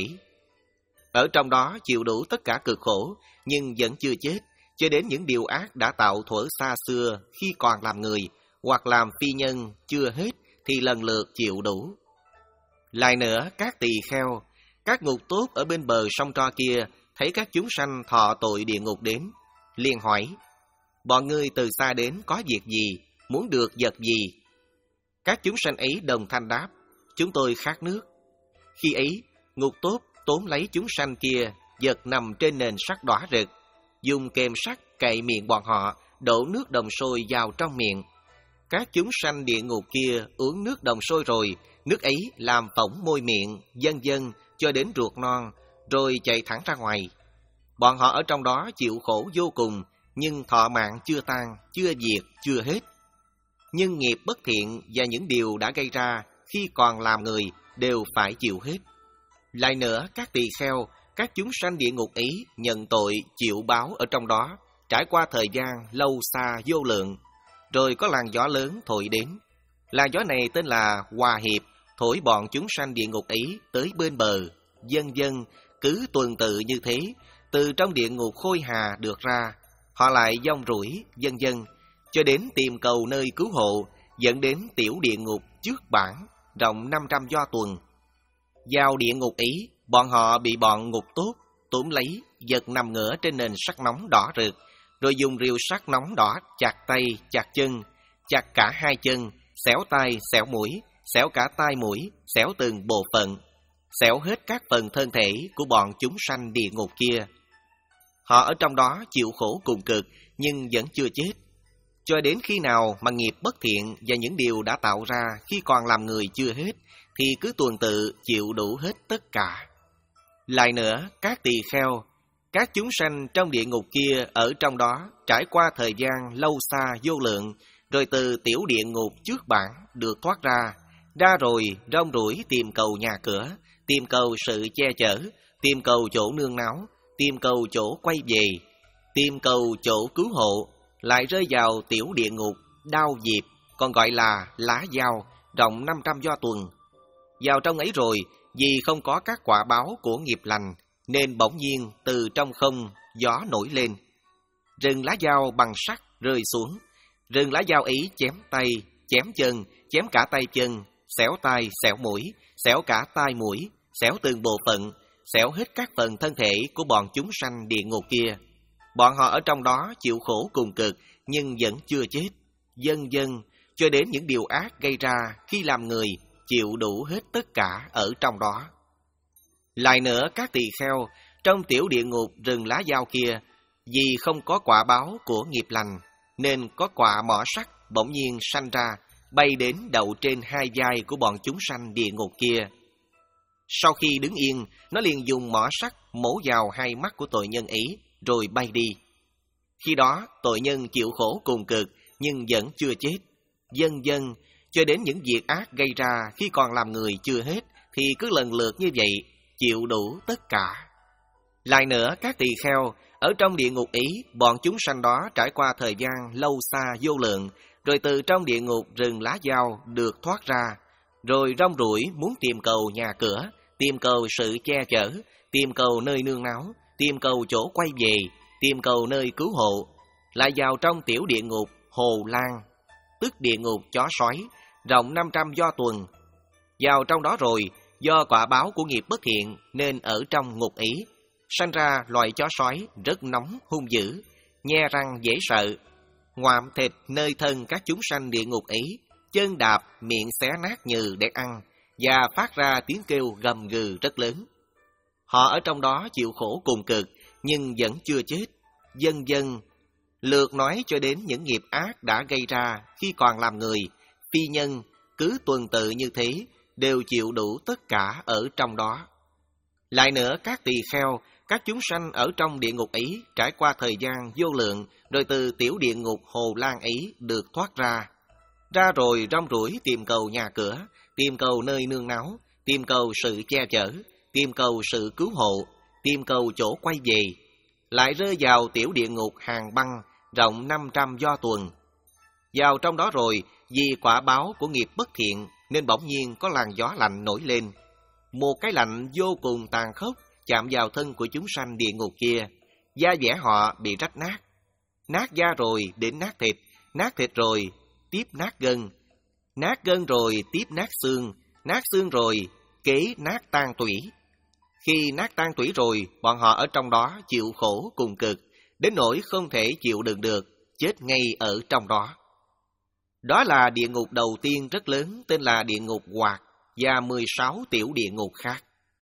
Speaker 2: Ở trong đó chịu đủ tất cả cực khổ, nhưng vẫn chưa chết, cho đến những điều ác đã tạo thuở xa xưa khi còn làm người, hoặc làm phi nhân chưa hết thì lần lượt chịu đủ. Lại nữa, các tỳ kheo, các ngục tốt ở bên bờ sông Tro kia thấy các chúng sanh thọ tội địa ngục đến, liền hỏi: Bọn ngươi từ xa đến có việc gì, muốn được vật gì? Các chúng sanh ấy đồng thanh đáp: Chúng tôi khát nước. Khi ấy, ngục tốt tóm lấy chúng sanh kia, giật nằm trên nền sắt đỏ rực, dùng kềm sắt cậy miệng bọn họ, đổ nước đồng sôi vào trong miệng. Các chúng sanh địa ngục kia uống nước đồng sôi rồi, nước ấy làm phỏng môi miệng, dần dần cho đến ruột non, rồi chạy thẳng ra ngoài. Bọn họ ở trong đó chịu khổ vô cùng, nhưng thọ mạng chưa tan, chưa diệt, chưa hết. Nhưng nghiệp bất thiện và những điều đã gây ra khi còn làm người đều phải chịu hết. Lại nữa, các tỳ kheo, các chúng sanh địa ngục ấy nhận tội chịu báo ở trong đó, trải qua thời gian lâu xa vô lượng. Rồi có làn gió lớn thổi đến. Làn gió này tên là Hòa Hiệp, thổi bọn chúng sanh địa ngục ấy tới bên bờ. Dần dần, cứ tuần tự như thế, từ trong địa ngục Khôi Hà được ra, họ lại dông rủi, dần dần, cho đến tìm cầu nơi cứu hộ, dẫn đến tiểu địa ngục trước bản, rộng năm trăm do tuần. Vào địa ngục ấy, bọn họ bị bọn ngục tốt túm lấy, giật nằm ngửa trên nền sắt nóng đỏ rực, rồi dùng rìu sắt nóng đỏ chặt tay, chặt chân, chặt cả hai chân, xẻo tay, xẻo mũi, xẻo cả tai mũi, xẻo từng bộ phận, xẻo hết các phần thân thể của bọn chúng sanh địa ngục kia. Họ ở trong đó chịu khổ cùng cực, nhưng vẫn chưa chết. Cho đến khi nào mà nghiệp bất thiện và những điều đã tạo ra khi còn làm người chưa hết, thì cứ tuần tự chịu đủ hết tất cả. Lại nữa, các tỳ kheo, các chúng sanh trong địa ngục kia ở trong đó trải qua thời gian lâu xa vô lượng, rồi từ tiểu địa ngục trước bản được thoát ra, ra rồi rong ruổi tìm cầu nhà cửa, tìm cầu sự che chở, tìm cầu chỗ nương náu, tìm cầu chỗ quay về, tìm cầu chỗ cứu hộ, lại rơi vào tiểu địa ngục đao diệp, còn gọi là lá dao, rộng năm trăm do tuần. Vào trong ấy rồi, vì không có các quả báo của nghiệp lành, nên bỗng nhiên từ trong không gió nổi lên. Rừng lá dao bằng sắt rơi xuống. Rừng lá dao ấy chém tay, chém chân, chém cả tay chân, xẻo tai, xẻo mũi, xẻo cả tai mũi, xẻo từng bộ phận, xẻo hết các phần thân thể của bọn chúng sanh địa ngục kia. Bọn họ ở trong đó chịu khổ cùng cực, nhưng vẫn chưa chết. Dần dần, cho đến những điều ác gây ra khi làm người, chịu đủ hết tất cả ở trong đó. Lại nữa, các tỳ kheo trong tiểu địa ngục rừng lá dao kia, vì không có quả báo của nghiệp lành, nên có quả mỏ sắt bỗng nhiên sanh ra, bay đến đậu trên hai vai của bọn chúng sanh địa ngục kia. Sau khi đứng yên, nó liền dùng mỏ sắt mổ vào hai mắt của tội nhân ấy, rồi bay đi. Khi đó, tội nhân chịu khổ cùng cực, nhưng vẫn chưa chết. Dần dần, cho đến những việc ác gây ra khi còn làm người chưa hết, thì cứ lần lượt như vậy, chịu đủ tất cả. Lại nữa, các tỳ kheo, ở trong địa ngục ý, bọn chúng sanh đó trải qua thời gian lâu xa vô lượng, rồi từ trong địa ngục rừng lá dao được thoát ra, rồi rong ruổi muốn tìm cầu nhà cửa, tìm cầu sự che chở, tìm cầu nơi nương náu, tìm cầu chỗ quay về, tìm cầu nơi cứu hộ, lại vào trong tiểu địa ngục Hồ Lan, tức địa ngục chó sói, rộng năm trăm do tuần. Vào trong đó rồi, do quả báo của nghiệp bất thiện nên ở trong ngục ý, sanh ra loài chó sói rất nóng hung dữ, nhe răng dễ sợ, ngoạm thịt nơi thân các chúng sanh địa ngục ý, chân đạp, miệng xé nát nhừ để ăn, và phát ra tiếng kêu gầm gừ rất lớn. Họ ở trong đó chịu khổ cùng cực, nhưng vẫn chưa chết. Dần dần, lượt nói cho đến những nghiệp ác đã gây ra khi còn làm người, phi nhân, cứ tuần tự như thế, đều chịu đủ tất cả ở trong đó. Lại nữa, các tỳ kheo, các chúng sanh ở trong địa ngục ấy trải qua thời gian vô lượng, rồi từ tiểu địa ngục Hồ Lan ấy được thoát ra. Ra rồi rong ruổi tìm cầu nhà cửa, tìm cầu nơi nương náu, tìm cầu sự che chở, tìm cầu sự cứu hộ, tìm cầu chỗ quay về. Lại rơi vào tiểu địa ngục Hàng Băng, rộng năm trăm do tuần. Vào trong đó rồi, vì quả báo của nghiệp bất thiện, nên bỗng nhiên có làn gió lạnh nổi lên. Một cái lạnh vô cùng tàn khốc chạm vào thân của chúng sanh địa ngục kia, da dẻ họ bị rách nát. Nát da rồi đến nát thịt, nát thịt rồi tiếp nát gân, nát gân rồi tiếp nát xương, nát xương rồi kế nát tan tủy. Khi nát tan tủy rồi, bọn họ ở trong đó chịu khổ cùng cực, đến nỗi không thể chịu đựng được, chết ngay ở trong đó. Đó là địa ngục đầu tiên rất lớn, tên là địa ngục Hoạt, và mười sáu tiểu địa ngục khác.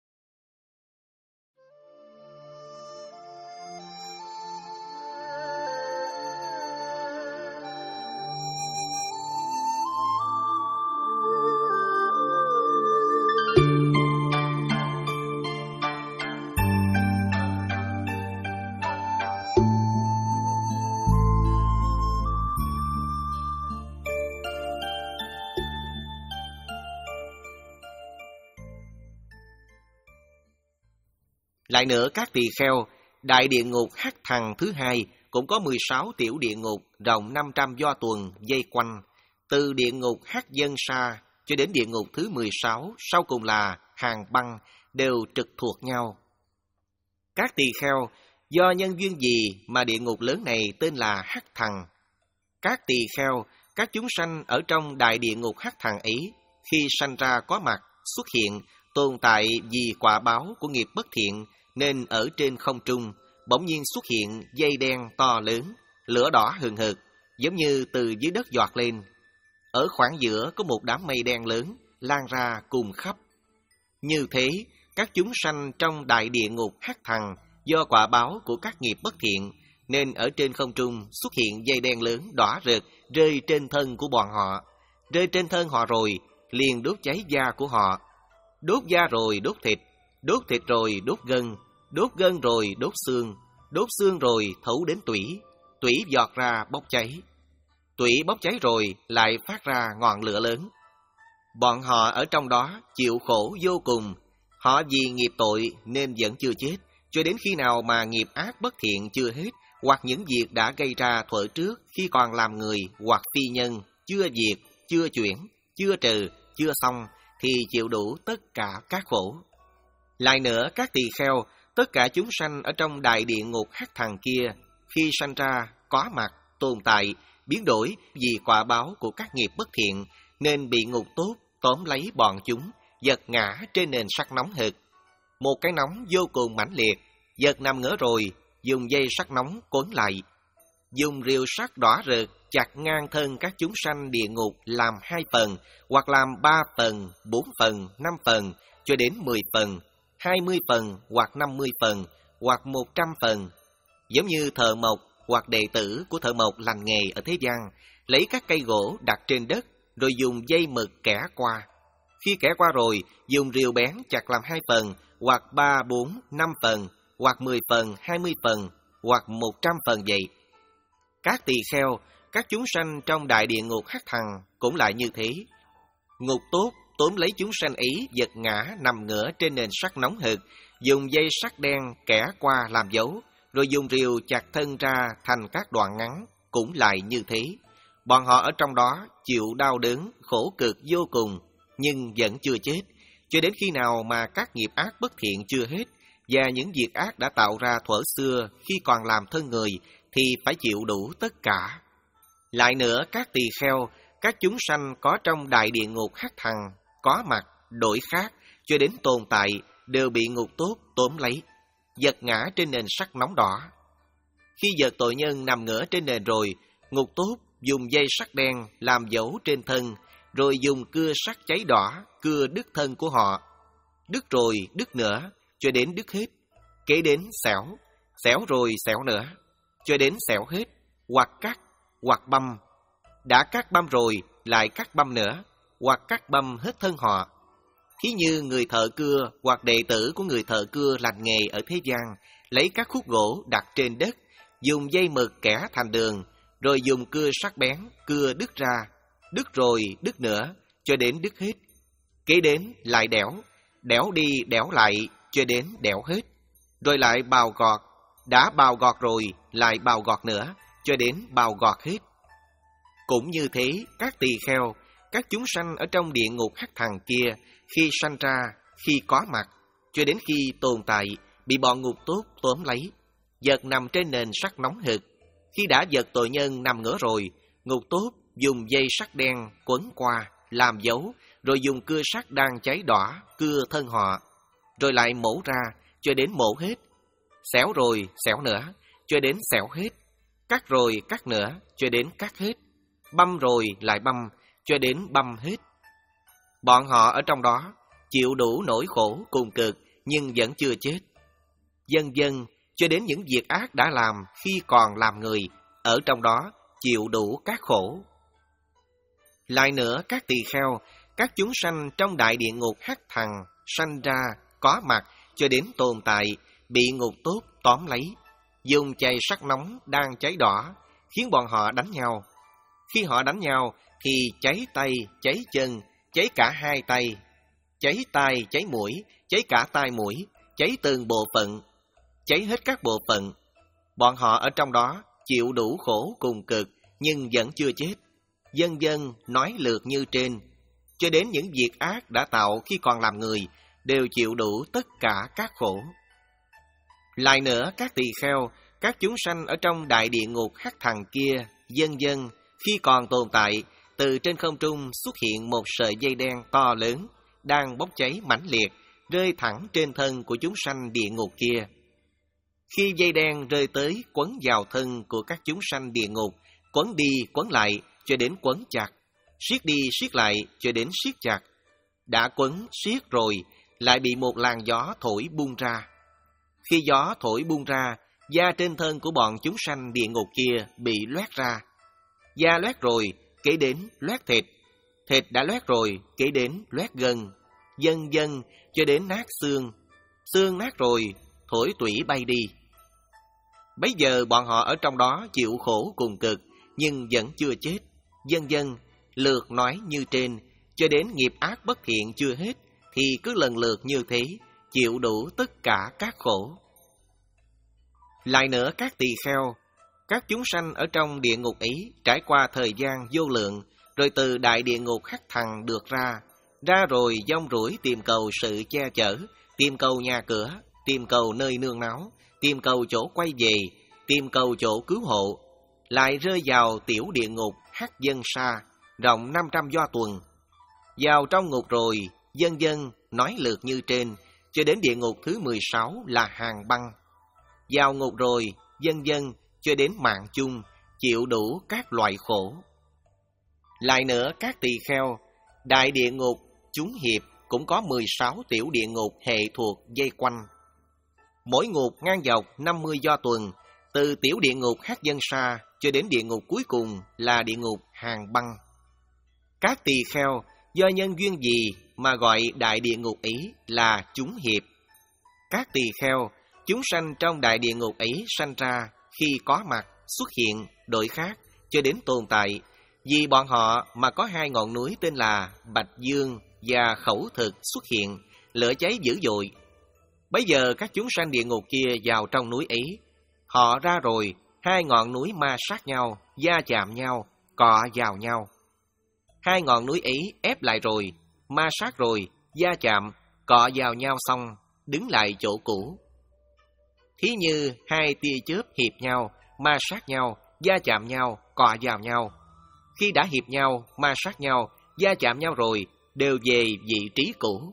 Speaker 2: Lại nữa, các tỳ kheo, đại địa ngục Hắc Thằng thứ hai cũng có mười sáu tiểu địa ngục rộng năm trăm do tuần dây quanh, từ địa ngục Hắc Dân Sa cho đến địa ngục thứ mười sáu, sau cùng là Hàng Băng, đều trực thuộc nhau. Các tỳ kheo, do nhân duyên gì mà địa ngục lớn này tên là Hắc Thằng? Các tỳ kheo, các chúng sanh ở trong đại địa ngục Hắc Thằng ấy, khi sanh ra có mặt, xuất hiện, tồn tại vì quả báo của nghiệp bất thiện, nên ở trên không trung, bỗng nhiên xuất hiện dây đen to lớn, lửa đỏ hừng hực, giống như từ dưới đất giọt lên. Ở khoảng giữa có một đám mây đen lớn, lan ra cùng khắp. Như thế, các chúng sanh trong đại địa ngục Hắc Thằng, do quả báo của các nghiệp bất thiện, nên ở trên không trung xuất hiện dây đen lớn đỏ rực, rơi trên thân của bọn họ. Rơi trên thân họ rồi, liền đốt cháy da của họ. Đốt da rồi đốt thịt, đốt thịt rồi đốt gân, đốt gân rồi đốt xương, đốt xương rồi thấu đến tủy, tủy giọt ra bốc cháy. Tủy bốc cháy rồi lại phát ra ngọn lửa lớn. Bọn họ ở trong đó chịu khổ vô cùng. Họ vì nghiệp tội nên vẫn chưa chết, cho đến khi nào mà nghiệp ác bất thiện chưa hết, hoặc những việc đã gây ra thuở trước khi còn làm người hoặc phi nhân chưa diệt, chưa chuyển, chưa trừ, chưa xong, thì chịu đủ tất cả các khổ. Lại nữa các tỳ kheo, tất cả chúng sanh ở trong đại địa ngục hắc thằng kia, khi sanh ra, có mặt, tồn tại, biến đổi vì quả báo của các nghiệp bất thiện, nên bị ngục tốt tóm lấy bọn chúng, giật ngã trên nền sắt nóng hực. Một cái nóng vô cùng mãnh liệt, giật nằm ngửa rồi, dùng dây sắt nóng quấn lại. Dùng rìu sắt đỏ rực chặt ngang thân các chúng sanh địa ngục làm hai phần, hoặc làm ba phần, bốn phần, năm phần, cho đến mười phần, hai mươi phần, hoặc năm mươi phần, hoặc một trăm phần. Giống như thợ mộc hoặc đệ tử của thợ mộc lành nghề ở thế gian, lấy các cây gỗ đặt trên đất, rồi dùng dây mực kẻ qua. Khi kẻ qua rồi, dùng rìu bén chặt làm hai phần, hoặc ba, bốn, năm phần, hoặc mười phần, hai mươi phần, hoặc một trăm phần vậy. Các tỳ kheo, các chúng sanh trong đại địa ngục hắc thằng cũng lại như thế. Ngục tốt tóm lấy chúng sanh ấy, giật ngã nằm ngửa trên nền sắt nóng hực, dùng dây sắt đen kẻ qua làm dấu, rồi dùng rìu chặt thân ra thành các đoạn ngắn, cũng lại như thế. Bọn họ ở trong đó chịu đau đớn, khổ cực vô cùng, nhưng vẫn chưa chết, cho đến khi nào mà các nghiệp ác bất thiện chưa hết, và những việc ác đã tạo ra thuở xưa khi còn làm thân người, thì phải chịu đủ tất cả. Lại nữa các tỳ kheo, các chúng sanh có trong đại địa ngục hắc thằng, có mặt, đổi khác, cho đến tồn tại, đều bị ngục tốt tóm lấy, giật ngã trên nền sắt nóng đỏ. Khi giật tội nhân nằm ngửa trên nền rồi, ngục tốt dùng dây sắt đen làm dấu trên thân, rồi dùng cưa sắt cháy đỏ cưa đứt thân của họ. Đứt rồi đứt nữa, cho đến đứt hết. Kế đến xẻo, xẻo rồi xẻo nữa, cho đến xẻo hết, hoặc cắt, hoặc băm. Đã cắt băm rồi, lại cắt băm nữa, hoặc cắt băm hết thân họ. Thí như người thợ cưa hoặc đệ tử của người thợ cưa lành nghề ở thế gian, lấy các khúc gỗ đặt trên đất, dùng dây mực kẻ thành đường, rồi dùng cưa sắc bén cưa đứt ra, đứt rồi đứt nữa, cho đến đứt hết. Kế đến lại đẽo, đẽo đi đẽo lại, cho đến đẽo hết. Rồi lại bào gọt, đã bào gọt rồi, lại bào gọt nữa, cho đến bào gọt hết. Cũng như thế, các tỳ kheo, các chúng sanh ở trong địa ngục hắc thằng kia, khi sanh ra, khi có mặt, cho đến khi tồn tại, bị bọn ngục tốt tóm lấy, giật nằm trên nền sắt nóng hực. Khi đã giật tội nhân nằm ngửa rồi, ngục tốt dùng dây sắt đen quấn qua, làm dấu, rồi dùng cưa sắt đang cháy đỏ cưa thân họ, rồi lại mổ ra, cho đến mổ hết. Xẻo rồi xẻo nữa, cho đến xẻo hết. Cắt rồi cắt nữa, cho đến cắt hết. Băm rồi lại băm, cho đến băm hết. Bọn họ ở trong đó chịu đủ nỗi khổ cùng cực, nhưng vẫn chưa chết. Dần dần, cho đến những việc ác đã làm khi còn làm người, ở trong đó chịu đủ các khổ. Lại nữa các tỳ kheo, các chúng sanh trong đại địa ngục hắc thằng, sanh ra, có mặt, cho đến tồn tại, bị ngục tốt tóm lấy, dùng chày sắt nóng đang cháy đỏ, khiến bọn họ đánh nhau. Khi họ đánh nhau, thì cháy tay, cháy chân, cháy cả hai tay, cháy tai, cháy mũi, cháy cả tai mũi, cháy từng bộ phận, cháy hết các bộ phận. Bọn họ ở trong đó chịu đủ khổ cùng cực, nhưng vẫn chưa chết. Dân dân nói lượt như trên, cho đến những việc ác đã tạo khi còn làm người, đều chịu đủ tất cả các khổ. Lại nữa các tỳ kheo, các chúng sanh ở trong đại địa ngục hắc thằng kia, dân dân khi còn tồn tại, từ trên không trung xuất hiện một sợi dây đen to lớn, đang bốc cháy mãnh liệt, rơi thẳng trên thân của chúng sanh địa ngục kia. Khi dây đen rơi tới quấn vào thân của các chúng sanh địa ngục, quấn đi quấn lại cho đến quấn chặt, siết đi siết lại cho đến siết chặt. Đã quấn siết rồi, lại bị một làn gió thổi buông ra. Khi gió thổi buông ra, da trên thân của bọn chúng sanh địa ngục kia bị loét ra. Da loét rồi, kế đến loét thịt. Thịt đã loét rồi, kế đến loét gân. Dần dần cho đến nát xương. Xương nát rồi, thổi tủy bay đi. Bấy giờ bọn họ ở trong đó chịu khổ cùng cực, nhưng vẫn chưa chết. Dần dần, lượt nói như trên, cho đến nghiệp ác bất thiện chưa hết, thì cứ lần lượt như thế, chịu đủ tất cả các khổ. Lại nữa các tỳ kheo, các chúng sanh ở trong địa ngục ấy trải qua thời gian vô lượng, rồi từ đại địa ngục hắt thằng được ra. Ra rồi dông rủi tìm cầu sự che chở, tìm cầu nhà cửa, tìm cầu nơi nương náu, tìm cầu chỗ quay về, tìm cầu chỗ cứu hộ. Lại rơi vào tiểu địa ngục hắc dân sa, rộng năm trăm do tuần. Vào trong ngục rồi, dân dân nói lượt như trên, cho đến địa ngục thứ mười sáu là hàng băng. Vào ngục rồi, dân dân cho đến mạng chung, chịu đủ các loại khổ. Lại nữa các tỳ kheo, đại địa ngục chúng hiệp cũng có mười sáu tiểu địa ngục hệ thuộc dây quanh. Mỗi ngục ngang dọc năm mươi do tuần, từ tiểu địa ngục hắc dân sa cho đến địa ngục cuối cùng là địa ngục hàng băng. Các tỳ kheo, do nhân duyên gì mà gọi đại địa ngục ấy là chúng hiệp? Các tỳ kheo, chúng sanh trong đại địa ngục ấy sanh ra khi có mặt, xuất hiện, đổi khác, cho đến tồn tại. Vì bọn họ mà có hai ngọn núi tên là Bạch Dương và Khẩu Thực xuất hiện, lửa cháy dữ dội. Bây giờ các chúng sanh địa ngục kia vào trong núi ấy. Họ ra rồi, hai ngọn núi ma sát nhau, va chạm nhau, cọ vào nhau. Hai ngọn núi ấy ép lại rồi, ma sát rồi, va chạm, cọ vào nhau xong, đứng lại chỗ cũ. Thí như hai tia chớp hiệp nhau, ma sát nhau, va chạm nhau, cọ vào nhau. Khi đã hiệp nhau, ma sát nhau, va chạm nhau rồi, đều về vị trí cũ.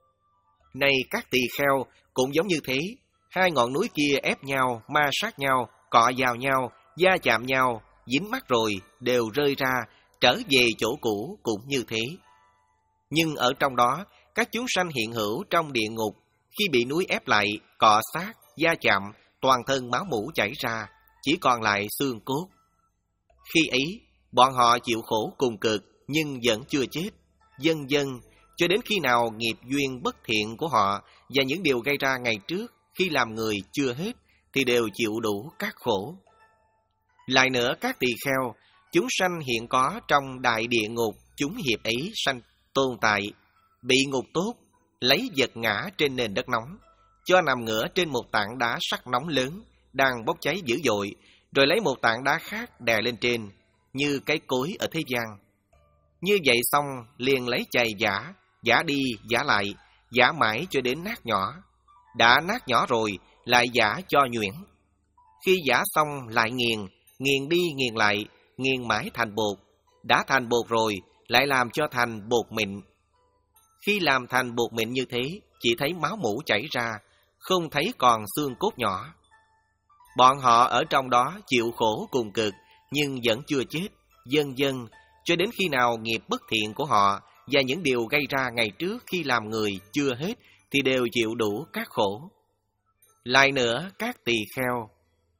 Speaker 2: Này các tỳ kheo, cũng giống như thế, hai ngọn núi kia ép nhau, ma sát nhau, cọ vào nhau, va chạm nhau, dính mắt rồi, đều rơi ra, trở về chỗ cũ cũng như thế. Nhưng ở trong đó, các chúng sanh hiện hữu trong địa ngục, khi bị núi ép lại, cọ sát, va chạm, toàn thân máu mủ chảy ra, chỉ còn lại xương cốt. Khi ấy, bọn họ chịu khổ cùng cực, nhưng vẫn chưa chết. Dần dần, cho đến khi nào nghiệp duyên bất thiện của họ và những điều gây ra ngày trước khi làm người chưa hết, thì đều chịu đủ các khổ. Lại nữa các tỳ kheo, chúng sanh hiện có trong đại địa ngục, chúng hiệp ấy sanh tồn tại, bị ngục tốt, lấy vật ngã trên nền đất nóng, cho nằm ngửa trên một tảng đá sắt nóng lớn, đang bốc cháy dữ dội, rồi lấy một tảng đá khác đè lên trên, như cái cối ở thế gian. Như vậy xong, liền lấy chày giã, giã đi, giã lại, giã mãi cho đến nát nhỏ. Đã nát nhỏ rồi, lại giã cho nhuyễn. Khi giã xong, lại nghiền, nghiền đi nghiền lại, nghiền mãi thành bột. Đã thành bột rồi, lại làm cho thành bột mịn. Khi làm thành bột mịn như thế, chỉ thấy máu mủ chảy ra, không thấy còn xương cốt nhỏ. Bọn họ ở trong đó chịu khổ cùng cực, nhưng vẫn chưa chết. Dần dần, cho đến khi nào nghiệp bất thiện của họ và những điều gây ra ngày trước khi làm người chưa hết, thì đều chịu đủ các khổ. Lại nữa, các tỳ kheo,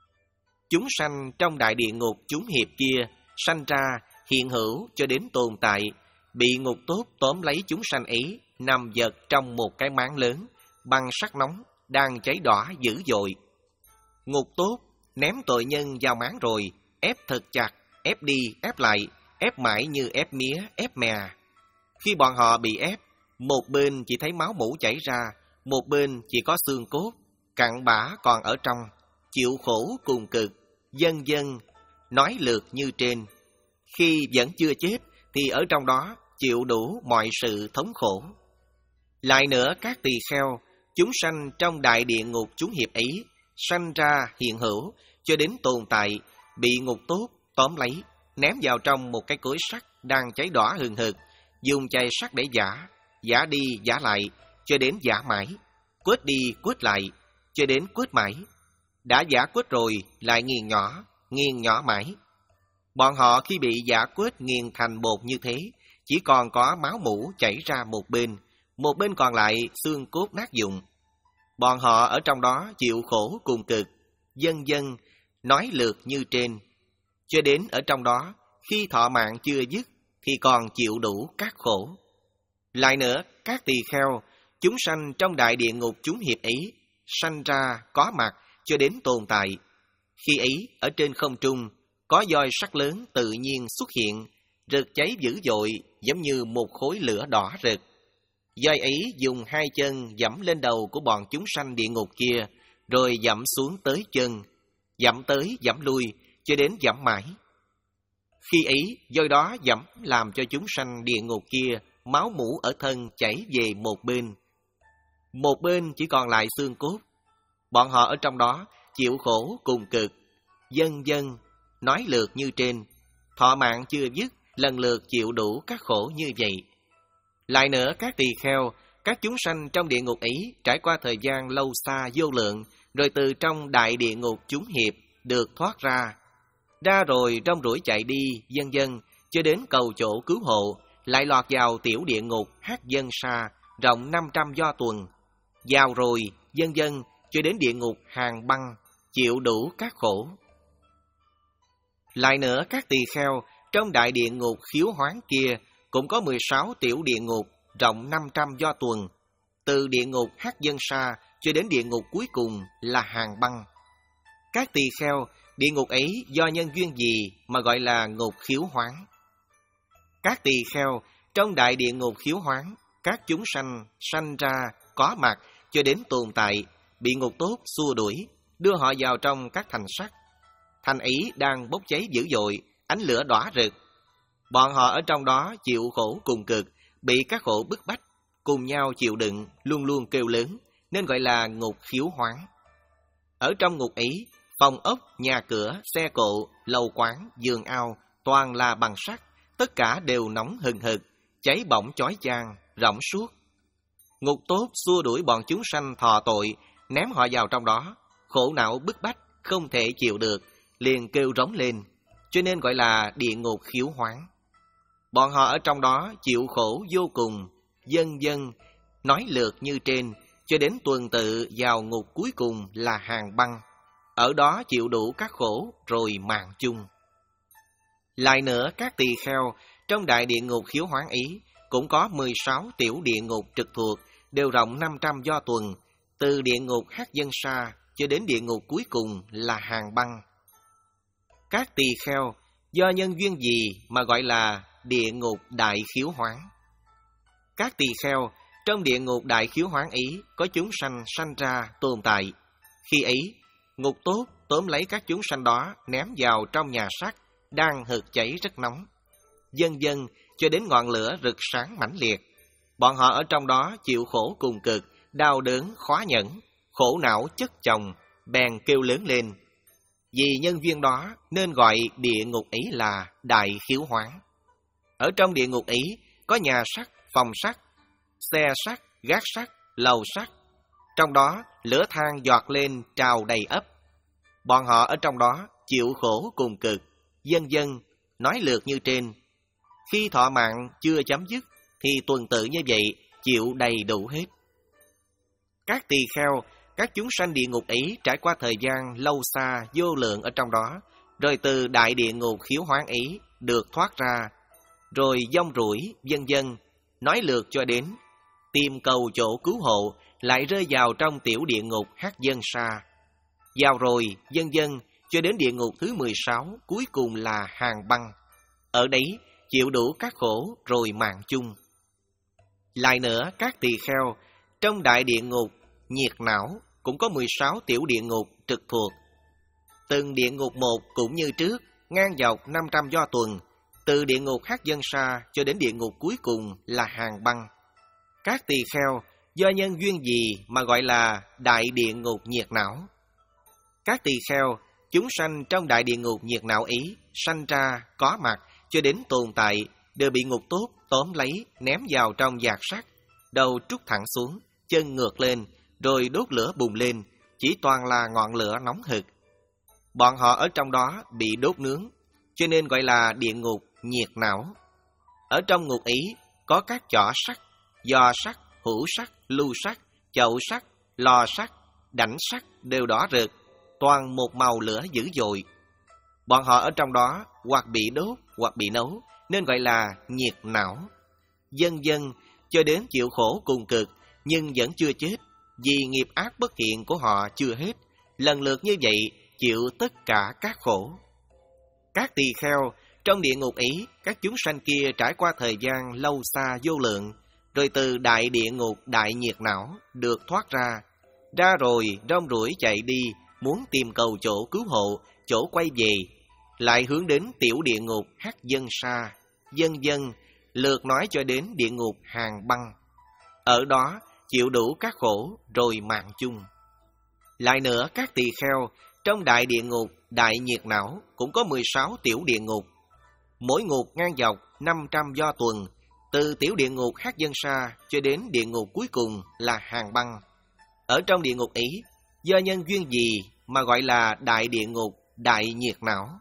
Speaker 2: chúng sanh trong đại địa ngục chúng hiệp kia, sanh ra, hiện hữu cho đến tồn tại, bị ngục tốt tóm lấy chúng sanh ấy, nằm vật trong một cái máng lớn, bằng sắt nóng, đang cháy đỏ dữ dội. Ngục tốt ném tội nhân vào máng rồi, ép thật chặt, ép đi, ép lại, ép mãi như ép mía, ép mè. Khi bọn họ bị ép, một bên chỉ thấy máu mủ chảy ra, một bên chỉ có xương cốt, cặn bã còn ở trong, chịu khổ cùng cực, dần dần, nói lượt như trên. Khi vẫn chưa chết, thì ở trong đó chịu đủ mọi sự thống khổ. Lại nữa các tỳ kheo, chúng sanh trong đại địa ngục chúng hiệp ấy, sanh ra hiện hữu, cho đến tồn tại, bị ngục tốt tóm lấy, ném vào trong một cái cối sắt đang cháy đỏ hừng hực, dùng chày sắt để giã, giã đi giã lại, cho đến giã mãi, quết đi quết lại, cho đến quết mãi. Đã giã quết rồi, lại nghiền nhỏ, nghiền nhỏ mãi. Bọn họ khi bị giã quết nghiền thành bột như thế, chỉ còn có máu mủ chảy ra một bên, một bên còn lại xương cốt nát vụn. Bọn họ ở trong đó chịu khổ cùng cực, dần dần, nói lượt như trên. Cho đến ở trong đó, khi thọ mạng chưa dứt, thì còn chịu đủ các khổ. Lại nữa, các tỳ kheo, chúng sanh trong đại địa ngục chúng hiệp ấy, sanh ra, có mặt, cho đến tồn tại. Khi ấy, ở trên không trung, có roi sắt lớn tự nhiên xuất hiện, rực cháy dữ dội, giống như một khối lửa đỏ rực. Roi ấy dùng hai chân dẫm lên đầu của bọn chúng sanh địa ngục kia, rồi dẫm xuống tới chân, dẫm tới dẫm lui, cho đến dẫm mãi. Khi ấy, do đó dẫm làm cho chúng sanh địa ngục kia máu mủ ở thân chảy về một bên. Một bên chỉ còn lại xương cốt. Bọn họ ở trong đó chịu khổ cùng cực, vân vân, nói lượt như trên. Thọ mạng chưa dứt, lần lượt chịu đủ các khổ như vậy. Lại nữa, các tỳ kheo, các chúng sanh trong địa ngục ấy trải qua thời gian lâu xa vô lượng, rồi từ trong đại địa ngục chúng hiệp được thoát ra. Ra rồi rong ruổi chạy đi, vân vân, cho đến cầu chỗ cứu hộ, lại lọt vào tiểu địa ngục Hắc Vân Sa, rộng năm trăm do tuần. Vào rồi, vân vân, cho đến địa ngục Hàng Băng, chịu đủ các khổ. Lại nữa, các tỳ kheo, trong đại địa ngục Khiếu Hoán kia, cũng có mười sáu tiểu địa ngục, rộng năm trăm do tuần. Từ địa ngục Hắc Vân Sa, cho đến địa ngục cuối cùng là Hàng Băng. Các tỳ kheo, địa ngục ấy do nhân duyên gì mà gọi là ngục Khiếu Hoán? Các tỳ kheo, trong đại địa ngục Khiếu Hoán, các chúng sanh sanh ra, có mặt, cho đến tồn tại, bị ngục tốt xua đuổi, đưa họ vào trong các thành sắt. Thành ấy đang bốc cháy dữ dội, ánh lửa đỏ rực. Bọn họ ở trong đó chịu khổ cùng cực, bị các khổ bức bách, cùng nhau chịu đựng, luôn luôn kêu lớn, nên gọi là ngục Khiếu Hoán. Ở trong ngục ấy, phòng ốc, nhà cửa, xe cộ, lầu quán, giường ao, toàn là bằng sắt, tất cả đều nóng hừng hực, cháy bỏng chói chang, rỗng suốt. Ngục tốt xua đuổi bọn chúng sanh thọ tội, ném họ vào trong đó, khổ não bức bách, không thể chịu được, liền kêu rống lên, cho nên gọi là địa ngục Khiếu Hoán. Bọn họ ở trong đó chịu khổ vô cùng, vân vân, nói lượt như trên, cho đến tuần tự vào ngục cuối cùng là Hàng Băng. Ở đó chịu đủ các khổ rồi mạng chung. Lại nữa, các tỳ kheo, trong đại địa ngục Khiếu Hoán ý, cũng có mười sáu tiểu địa ngục trực thuộc, đều rộng năm trăm do tuần, từ địa ngục Hắc Vân Sa cho đến địa ngục cuối cùng là Hàng Băng. Các tỳ kheo, do nhân duyên gì mà gọi là địa ngục Đại Khiếu Hoán? Các tỳ kheo, trong địa ngục Đại Khiếu Hoán ý, có chúng sanh sanh ra tồn tại. Khi ấy, ngục tốt tóm lấy các chúng sanh đó, ném vào trong nhà sắt đang hực cháy rất nóng, vân vân, cho đến ngọn lửa rực sáng mãnh liệt. Bọn họ ở trong đó chịu khổ cùng cực, đau đớn khó nhẫn, khổ não chất chồng, bèn kêu lớn lên. Vì nhân duyên đó nên gọi địa ngục ấy là Đại Khiếu Hoán. Ở trong địa ngục ấy có nhà sắt, phòng sắt, xe sắt, gác sắt, lầu sắt. Trong đó lửa than giọt lên trào đầy ấp. Bọn họ ở trong đó chịu khổ cùng cực, vân vân, nói lượt như trên. Khi thọ mạng chưa chấm dứt thì tuần tự như vậy, chịu đầy đủ hết. Các tỳ kheo, các chúng sanh địa ngục ấy trải qua thời gian lâu xa vô lượng ở trong đó, rồi từ đại địa ngục Khiếu Hoán ấy được thoát ra, rồi vong rủi, vân vân, nói lượt cho đến tìm cầu chỗ cứu hộ, lại rơi vào trong tiểu địa ngục Hắc Vân Sa. Vào rồi, vân vân, cho đến địa ngục thứ mười sáu, cuối cùng là Hàng Băng. Ở đấy, chịu đủ các khổ rồi mạng chung. Lại nữa, các tỳ kheo, trong đại địa ngục Nhiệt Não cũng có mười sáu tiểu địa ngục trực thuộc. Từng địa ngục một cũng như trước, ngang dọc năm trăm do tuần, từ địa ngục Hắc Vân Sa cho đến địa ngục cuối cùng là Hàng Băng. Các tỳ kheo, do nhân duyên gì mà gọi là đại địa ngục Nhiệt Não? Các tỳ kheo, chúng sanh trong đại địa ngục Nhiệt Não ý, sanh ra, có mặt, cho đến tồn tại, đều bị ngục tốt tóm lấy, ném vào trong vạc sắt, đầu trút thẳng xuống, chân ngược lên, rồi đốt lửa bùng lên, chỉ toàn là ngọn lửa nóng hực. Bọn họ ở trong đó bị đốt nướng, cho nên gọi là địa ngục Nhiệt Não. Ở trong ngục ý có các chỏ sắt, giò sắt, hũ sắt, lu sắt, chậu sắt, lò sắt, đảnh sắt đều đỏ rực, toàn một màu lửa dữ dội. Bọn họ ở trong đó hoặc bị đốt hoặc bị nấu, nên gọi là nhiệt não. Vân vân, cho đến chịu khổ cùng cực, nhưng vẫn chưa chết, vì nghiệp ác bất thiện của họ chưa hết, lần lượt như vậy chịu tất cả các khổ. Các tỳ kheo, trong địa ngục ấy, các chúng sanh kia trải qua thời gian lâu xa vô lượng, rồi từ đại địa ngục Đại Nhiệt Não được thoát ra. Ra rồi rong ruổi chạy đi, muốn tìm cầu chỗ cứu hộ, chỗ quay về. lại hướng đến tiểu địa ngục Hắc Dân Sa, dần dần lượt nói cho đến địa ngục Hàng Băng. Ở đó chịu đủ các khổ rồi mạng chung. Lại nữa, các tỳ kheo trong đại địa ngục Đại Nhiệt Não cũng có mười sáu tiểu địa ngục, mỗi ngục ngang dọc năm trăm do tuần, từ tiểu địa ngục Hắc Dân Sa cho đến địa ngục cuối cùng là Hàng Băng. Ở trong địa ngục ấy, do nhân duyên gì mà gọi là đại địa ngục Đại Nhiệt Não?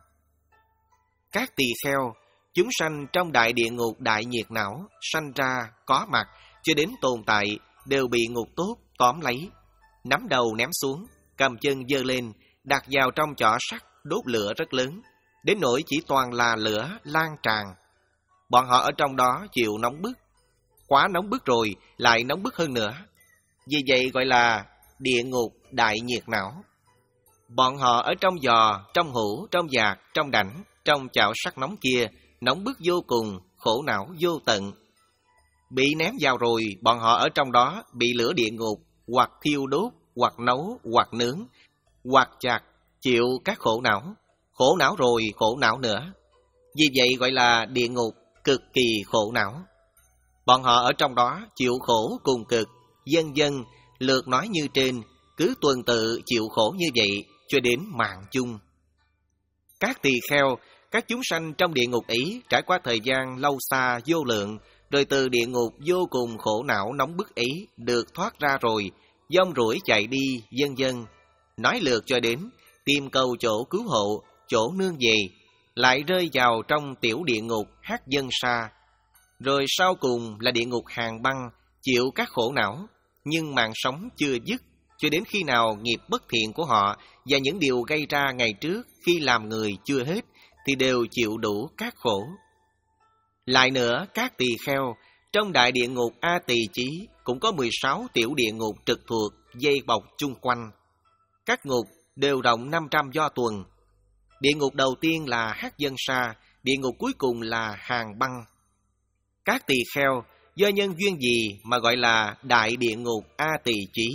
Speaker 2: Các tỳ kheo, chúng sanh trong đại địa ngục Đại Nhiệt Não sanh ra, có mặt cho đến tồn tại đều bị ngục tốt tóm lấy, nắm đầu ném xuống, cầm chân giơ lên, đặt vào trong chỏ sắt đốt lửa rất lớn, đến nỗi chỉ toàn là lửa lan tràn. Bọn họ ở trong đó chịu nóng bức, quá nóng bức rồi lại nóng bức hơn nữa. Vì vậy gọi là địa ngục Đại Nhiệt Não. Bọn họ ở trong giò, trong hũ, trong dạc, trong đảnh, trong chảo sắt nóng kia, nóng bức vô cùng, khổ não vô tận. Bị ném vào rồi, bọn họ ở trong đó bị lửa địa ngục hoặc thiêu đốt, hoặc nấu, hoặc nướng, hoặc chặt, chịu các khổ não. Khổ não rồi, khổ não nữa. Vì vậy gọi là địa ngục cực kỳ khổ não. Bọn họ ở trong đó chịu khổ cùng cực, dần dần lượt nói như trên, cứ tuần tự chịu khổ như vậy cho đến mạng chung. Các tỳ kheo, các chúng sanh trong địa ngục ấy trải qua thời gian lâu xa vô lượng, rồi từ địa ngục vô cùng khổ não nóng bức ấy được thoát ra rồi, dông rủi chạy đi, vân vân, nói lượt cho đến tìm cầu chỗ cứu hộ, chỗ nương về, lại rơi vào trong tiểu địa ngục Hắc Dân Sa, rồi sau cùng là địa ngục Hàng Băng, chịu các khổ não, nhưng mạng sống chưa dứt, cho đến khi nào nghiệp bất thiện của họ và những điều gây ra ngày trước khi làm người chưa hết, thì đều chịu đủ các khổ. Lại nữa, các tỳ kheo, trong đại địa ngục A Tỳ Chí cũng có mười sáu tiểu địa ngục trực thuộc, dây bọc chung quanh. Các ngục đều rộng năm trăm do tuần. Địa ngục đầu tiên là Hắc Dân Sa, địa ngục cuối cùng là Hàng Băng. Các tỳ kheo, do nhân duyên gì mà gọi là đại địa ngục A Tỳ Chí?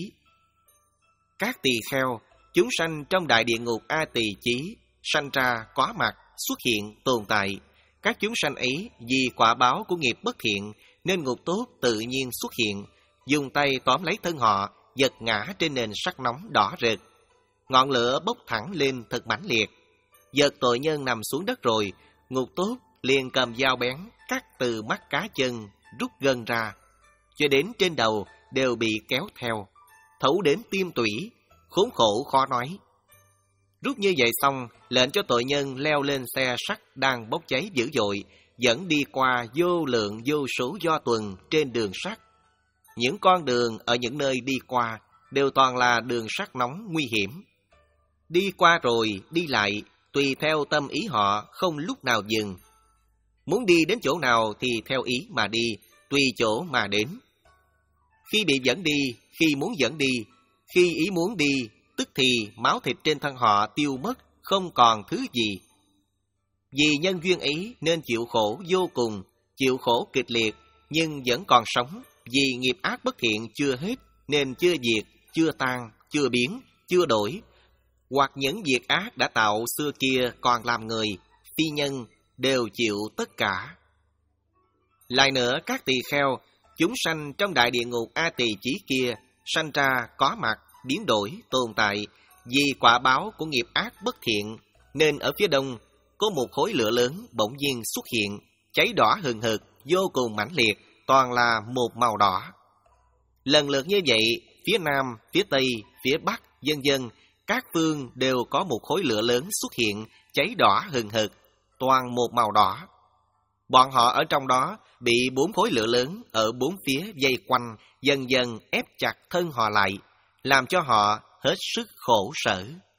Speaker 2: Các tỳ kheo, chúng sanh trong đại địa ngục A Tỳ Chí, sanh ra, có mặt, xuất hiện, tồn tại. Các chúng sanh ấy vì quả báo của nghiệp bất thiện nên ngục tốt tự nhiên xuất hiện, dùng tay tóm lấy thân họ, giật ngã trên nền sắt nóng đỏ rực. Ngọn lửa bốc thẳng lên thật mãnh liệt. Giật tội nhân nằm xuống đất rồi, ngục tốt liền cầm dao bén cắt từ mắt cá chân, rút gân ra, cho đến trên đầu đều bị kéo theo, thấu đến tim tủy, khốn khổ khó nói. Rút như vậy xong, lệnh cho tội nhân leo lên xe sắt đang bốc cháy dữ dội, dẫn đi qua vô lượng vô số do tuần trên đường sắt. Những con đường ở những nơi đi qua đều toàn là đường sắt nóng nguy hiểm. Đi qua rồi, đi lại, tùy theo tâm ý họ, không lúc nào dừng. Muốn đi đến chỗ nào thì theo ý mà đi, tùy chỗ mà đến. Khi bị dẫn đi, khi muốn dẫn đi, khi ý muốn đi, tức thì máu thịt trên thân họ tiêu mất, không còn thứ gì. Vì nhân duyên ấy nên chịu khổ vô cùng, chịu khổ kịch liệt, nhưng vẫn còn sống. Vì nghiệp ác bất thiện chưa hết, nên chưa diệt, chưa tan, chưa biến, chưa đổi. Hoặc những việc ác đã tạo xưa kia còn làm người, phi nhân, đều chịu tất cả. Lại nữa, các tỳ kheo, chúng sanh trong đại địa ngục A Tỳ Chí kia, sanh ra, có mặt, biến đổi, tồn tại, vì quả báo của nghiệp ác bất thiện, nên ở phía đông có một khối lửa lớn bỗng nhiên xuất hiện, cháy đỏ hừng hực, vô cùng mãnh liệt, toàn là một màu đỏ. Lần lượt như vậy, phía nam, phía tây, phía bắc, vân vân, các phương đều có một khối lửa lớn xuất hiện, cháy đỏ hừng hực, toàn một màu đỏ. Bọn họ ở trong đó bị bốn khối lửa lớn ở bốn phía vây quanh, dần dần ép chặt thân họ lại, làm cho họ hết sức khổ sở.